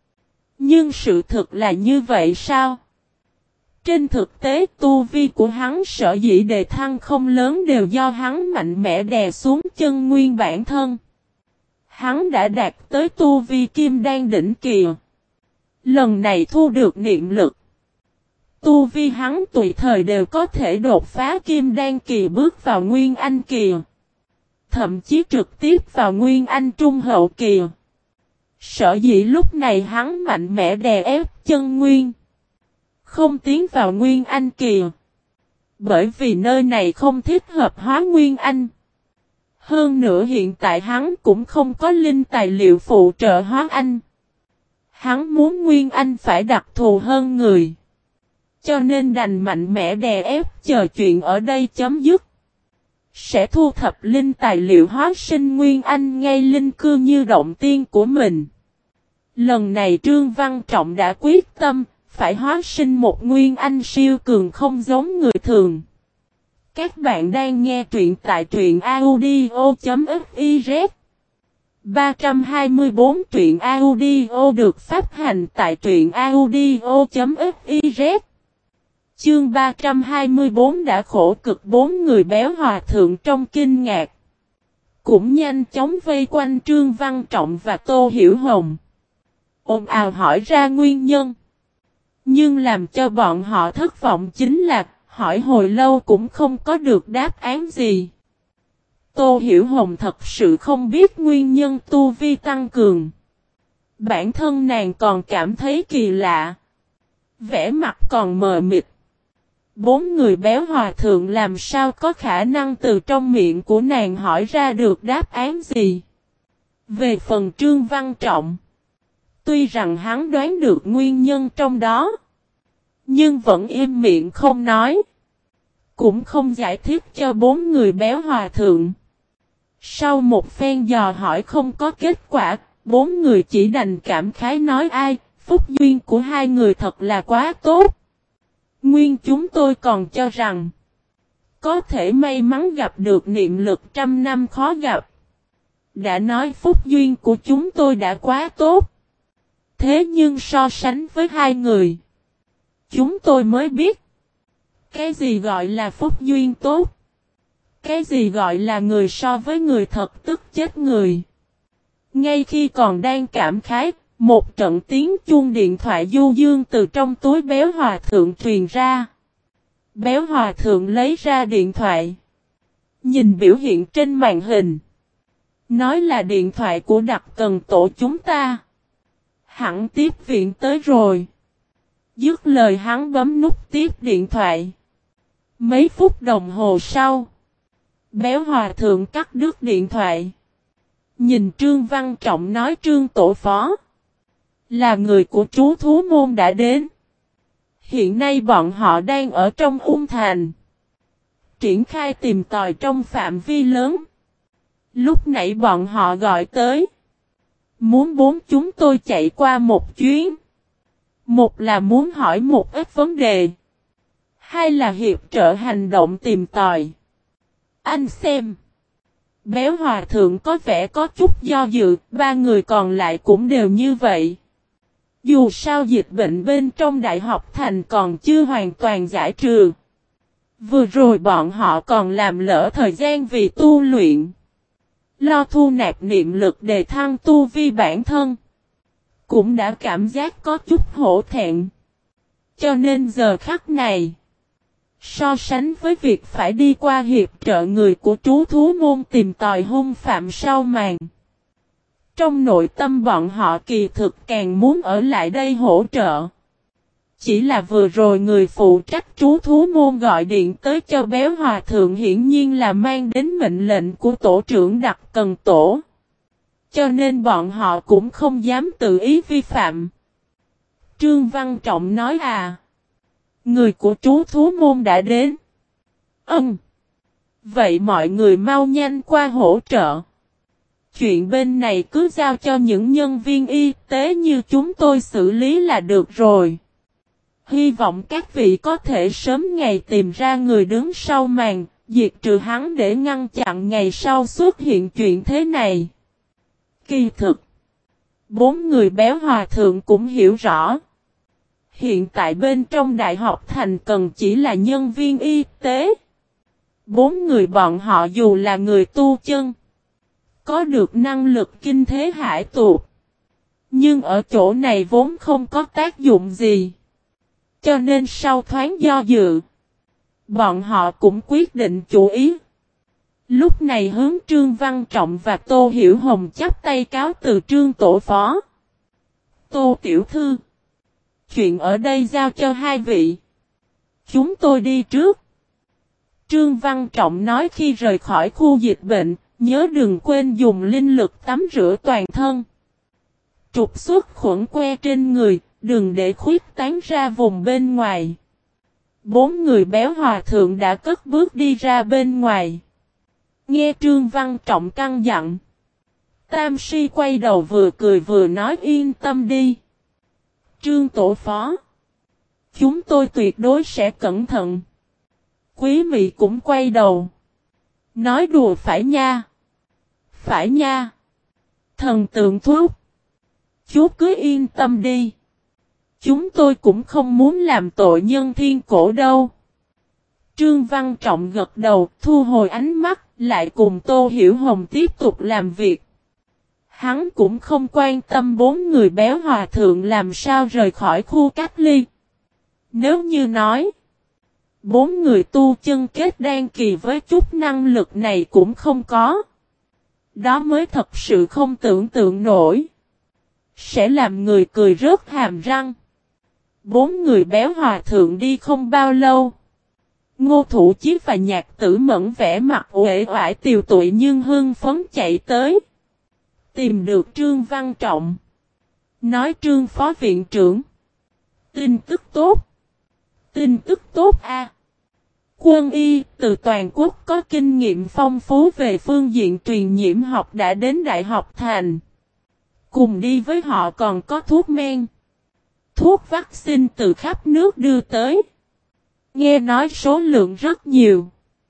Nhưng sự thực là như vậy sao? Trên thực tế tu vi của hắn sở dĩ đề thăng không lớn đều do hắn mạnh mẽ đè xuống chân nguyên bản thân. Hắn đã đạt tới tu vi kim đan đỉnh kỳ. Lần này thu được niệm lực. Tu vi hắn tùy thời đều có thể đột phá kim đan kỳ bước vào nguyên anh kỳ. Thậm chí trực tiếp vào nguyên anh trung hậu kỳ. Sở dĩ lúc này hắn mạnh mẽ đè ép chân nguyên. Không tiến vào nguyên anh kỳ. Bởi vì nơi này không thích hợp hóa nguyên anh. Hơn nữa hiện tại hắn cũng không có linh tài liệu phụ trợ hóa anh. Hắn muốn nguyên anh phải đặc thù hơn người. Cho nên đành mạnh mẽ đè ép chờ chuyện ở đây chấm dứt. Sẽ thu thập linh tài liệu hóa sinh nguyên anh ngay linh cư như động tiên của mình. Lần này Trương Văn Trọng đã quyết tâm, phải hóa sinh một nguyên anh siêu cường không giống người thường. Các bạn đang nghe truyện tại truyện audio.fiz. ba trăm hai mươi tư truyện audio được phát hành tại truyện audio.fiz. Chương ba trăm hai mươi tư đã khổ cực bốn người béo hòa thượng trong kinh ngạc. Cũng nhanh chóng vây quanh Trương Văn Trọng và Tô Hiểu Hồng. Ồn ào hỏi ra nguyên nhân. Nhưng làm cho bọn họ thất vọng chính là hỏi hồi lâu cũng không có được đáp án gì. Tô Hiểu Hồng thật sự không biết nguyên nhân tu vi tăng cường. Bản thân nàng còn cảm thấy kỳ lạ. Vẻ mặt còn mờ mịt. Bốn người béo hòa thượng làm sao có khả năng từ trong miệng của nàng hỏi ra được đáp án gì. Về phần Trương Văn Trọng. Tuy rằng hắn đoán được nguyên nhân trong đó. Nhưng vẫn im miệng không nói. Cũng không giải thích cho bốn người béo hòa thượng. Sau một phen dò hỏi không có kết quả, bốn người chỉ đành cảm khái nói ai, phúc duyên của hai người thật là quá tốt. Nguyên chúng tôi còn cho rằng, có thể may mắn gặp được niệm lực trăm năm khó gặp. Đã nói phúc duyên của chúng tôi đã quá tốt. Thế nhưng so sánh với hai người, chúng tôi mới biết, cái gì gọi là phúc duyên tốt. Cái gì gọi là người so với người thật tức chết người. Ngay khi còn đang cảm khái, một trận tiếng chuông điện thoại du dương từ trong túi béo hòa thượng truyền ra. Béo hòa thượng lấy ra điện thoại. Nhìn biểu hiện trên màn hình. Nói là điện thoại của đặc cần tổ chúng ta. Hẳn tiếp viện tới rồi. Dứt lời hắn bấm nút tiếp điện thoại. Mấy phút đồng hồ sau. Béo hòa thượng cắt đứt điện thoại. Nhìn Trương Văn Trọng nói Trương tổ phó. Là người của chú thú môn đã đến. Hiện nay bọn họ đang ở trong Ung Thành. Triển khai tìm tòi trong phạm vi lớn. Lúc nãy bọn họ gọi tới. Muốn bốn chúng tôi chạy qua một chuyến. Một là muốn hỏi một ít vấn đề. Hai là hiệp trợ hành động tìm tòi. Anh xem. Béo hòa thượng có vẻ có chút do dự, ba người còn lại cũng đều như vậy. Dù sao dịch bệnh bên trong Đại học Thành còn chưa hoàn toàn giải trừ. Vừa rồi bọn họ còn làm lỡ thời gian vì tu luyện. Lo thu nạp niệm lực để thăng tu vi bản thân. Cũng đã cảm giác có chút hổ thẹn. Cho nên giờ khắc này, so sánh với việc phải đi qua hiệp trợ người của trú thú môn tìm tòi hung phạm sau màn. Trong nội tâm bọn họ kỳ thực càng muốn ở lại đây hỗ trợ. Chỉ là vừa rồi người phụ trách trú thú môn gọi điện tới cho béo hòa thượng hiển nhiên là mang đến mệnh lệnh của tổ trưởng đặc cần tổ. Cho nên bọn họ cũng không dám tự ý vi phạm. Trương Văn Trọng nói à. Người của trú thú môn đã đến. Ừm. Vậy mọi người mau nhanh qua hỗ trợ. Chuyện bên này cứ giao cho những nhân viên y tế như chúng tôi xử lý là được rồi. Hy vọng các vị có thể sớm ngày tìm ra người đứng sau màn, diệt trừ hắn để ngăn chặn ngày sau xuất hiện chuyện thế này. Kỳ thực, bốn người béo hòa thượng cũng hiểu rõ. Hiện tại bên trong Đại học Thành cần chỉ là nhân viên y tế. Bốn người bọn họ dù là người tu chân, có được năng lực kinh thế hải tuột, nhưng ở chỗ này vốn không có tác dụng gì. Cho nên sau thoáng do dự, bọn họ cũng quyết định chủ ý. Lúc này hướng Trương Văn Trọng và Tô Hiểu Hồng chắp tay cáo từ Trương tổ phó. Tô tiểu thư, chuyện ở đây giao cho hai vị. Chúng tôi đi trước. Trương Văn Trọng nói khi rời khỏi khu dịch bệnh, nhớ đừng quên dùng linh lực tắm rửa toàn thân. Trục xuất khuẩn que trên người, đừng để khuyết tán ra vùng bên ngoài. Bốn người béo hòa thượng đã cất bước đi ra bên ngoài. Nghe Trương Văn Trọng căn dặn. Tam Si quay đầu vừa cười vừa nói yên tâm đi. Trương tổ phó. Chúng tôi tuyệt đối sẽ cẩn thận. Quý Mị cũng quay đầu. Nói đùa phải nha. Phải nha. Thần tượng thuốc. Chú cứ yên tâm đi. Chúng tôi cũng không muốn làm tội nhân thiên cổ đâu. Trương Văn Trọng gật đầu, thu hồi ánh mắt, lại cùng Tô Hiểu Hồng tiếp tục làm việc. Hắn cũng không quan tâm bốn người béo hòa thượng làm sao rời khỏi khu cách ly. Nếu như nói, bốn người tu chân kết đan kỳ với chút năng lực này cũng không có. Đó mới thật sự không tưởng tượng nổi. Sẽ làm người cười rớt hàm răng. Bốn người béo hòa thượng đi không bao lâu. Ngô Thủ Chí và Nhạc Tử Mẫn vẻ mặt uể oải tiều tụy nhưng hưng phấn chạy tới. Tìm được Trương Văn Trọng. Nói Trương Phó Viện trưởng. Tin tức tốt. Tin tức tốt a. À. Quân y từ toàn quốc có kinh nghiệm phong phú về phương diện truyền nhiễm học đã đến Đại học Thành. Cùng đi với họ còn có thuốc men. Thuốc vaccine từ khắp nước đưa tới. Nghe nói số lượng rất nhiều.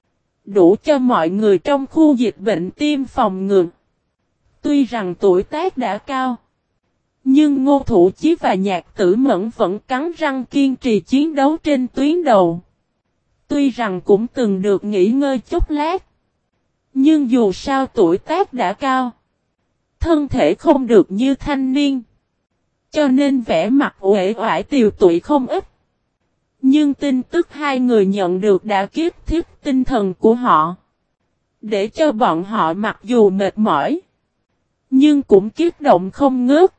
Đủ cho mọi người trong khu dịch bệnh tiêm phòng ngừa. Tuy rằng tuổi tác đã cao. Nhưng Ngô Thủ Chí và Nhạc Tử Mẫn vẫn cắn răng kiên trì chiến đấu trên tuyến đầu. Tuy rằng cũng từng được nghỉ ngơi chút lát. Nhưng dù sao tuổi tác đã cao. Thân thể không được như thanh niên. Cho nên vẻ mặt uể oải tiều tụy không ít. Nhưng tin tức hai người nhận được đã kiếp thiết tinh thần của họ. Để cho bọn họ mặc dù mệt mỏi. Nhưng cũng kiếp động không ngớt.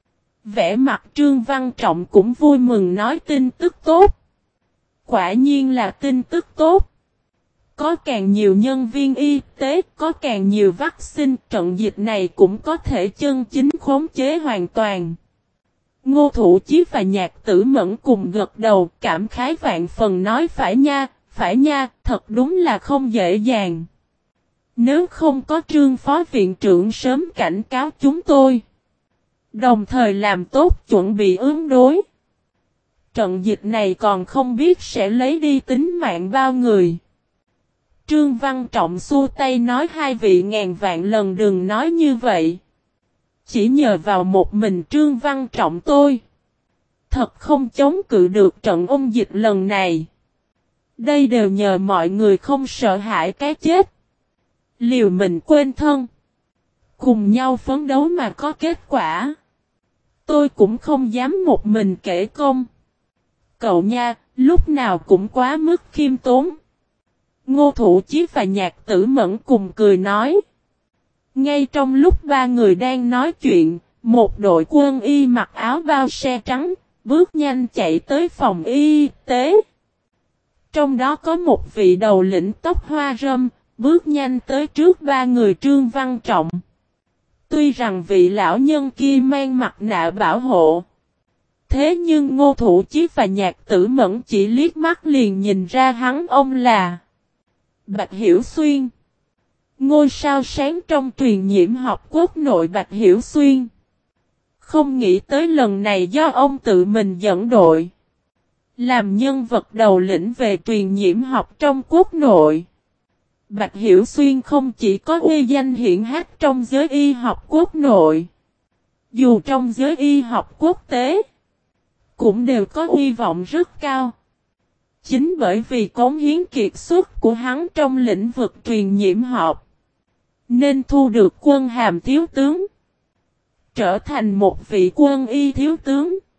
Vẻ mặt Trương Văn Trọng cũng vui mừng nói tin tức tốt. Quả nhiên là tin tức tốt. Có càng nhiều nhân viên y tế, có càng nhiều vaccine, trận dịch này cũng có thể chân chính khống chế hoàn toàn. Ngô Thủ Chí và Nhạc Tử Mẫn cùng gật đầu, cảm khái vạn phần nói phải nha, phải nha, thật đúng là không dễ dàng. Nếu không có Trương Phó Viện trưởng sớm cảnh cáo chúng tôi, Đồng thời làm tốt chuẩn bị ứng đối. Trận dịch này còn không biết sẽ lấy đi tính mạng bao người. Trương Văn Trọng xua tay nói hai vị ngàn vạn lần đừng nói như vậy. Chỉ nhờ vào một mình Trương Văn Trọng tôi. Thật không chống cự được trận ôn dịch lần này. Đây đều nhờ mọi người không sợ hãi cái chết. Liều mình quên thân. Cùng nhau phấn đấu mà có kết quả. Tôi cũng không dám một mình kể công. Cậu nha, lúc nào cũng quá mức khiêm tốn. Ngô Thủ Chí và Nhạc Tử Mẫn cùng cười nói. Ngay trong lúc ba người đang nói chuyện, một đội quân y mặc áo bao xe trắng, bước nhanh chạy tới phòng y tế. Trong đó có một vị đầu lĩnh tóc hoa râm, bước nhanh tới trước ba người Trương Văn Trọng. Tuy rằng vị lão nhân kia mang mặt nạ bảo hộ. Thế nhưng Ngô Thủ Chí và Nhạc Tử Mẫn chỉ liếc mắt liền nhìn ra hắn ông là Bạch Hiểu Xuyên. Ngôi sao sáng trong truyền nhiễm học quốc nội Bạch Hiểu Xuyên. Không nghĩ tới lần này do ông tự mình dẫn đội. Làm nhân vật đầu lĩnh về truyền nhiễm học trong quốc nội. Bạch Hiểu Xuyên không chỉ có uy danh hiển hách trong giới y học quốc nội. Dù trong giới y học quốc tế. Cũng đều có uy vọng rất cao. Chính bởi vì cống hiến kiệt xuất của hắn trong lĩnh vực truyền nhiễm học. Nên thu được quân hàm thiếu tướng. Trở thành một vị quân y thiếu tướng.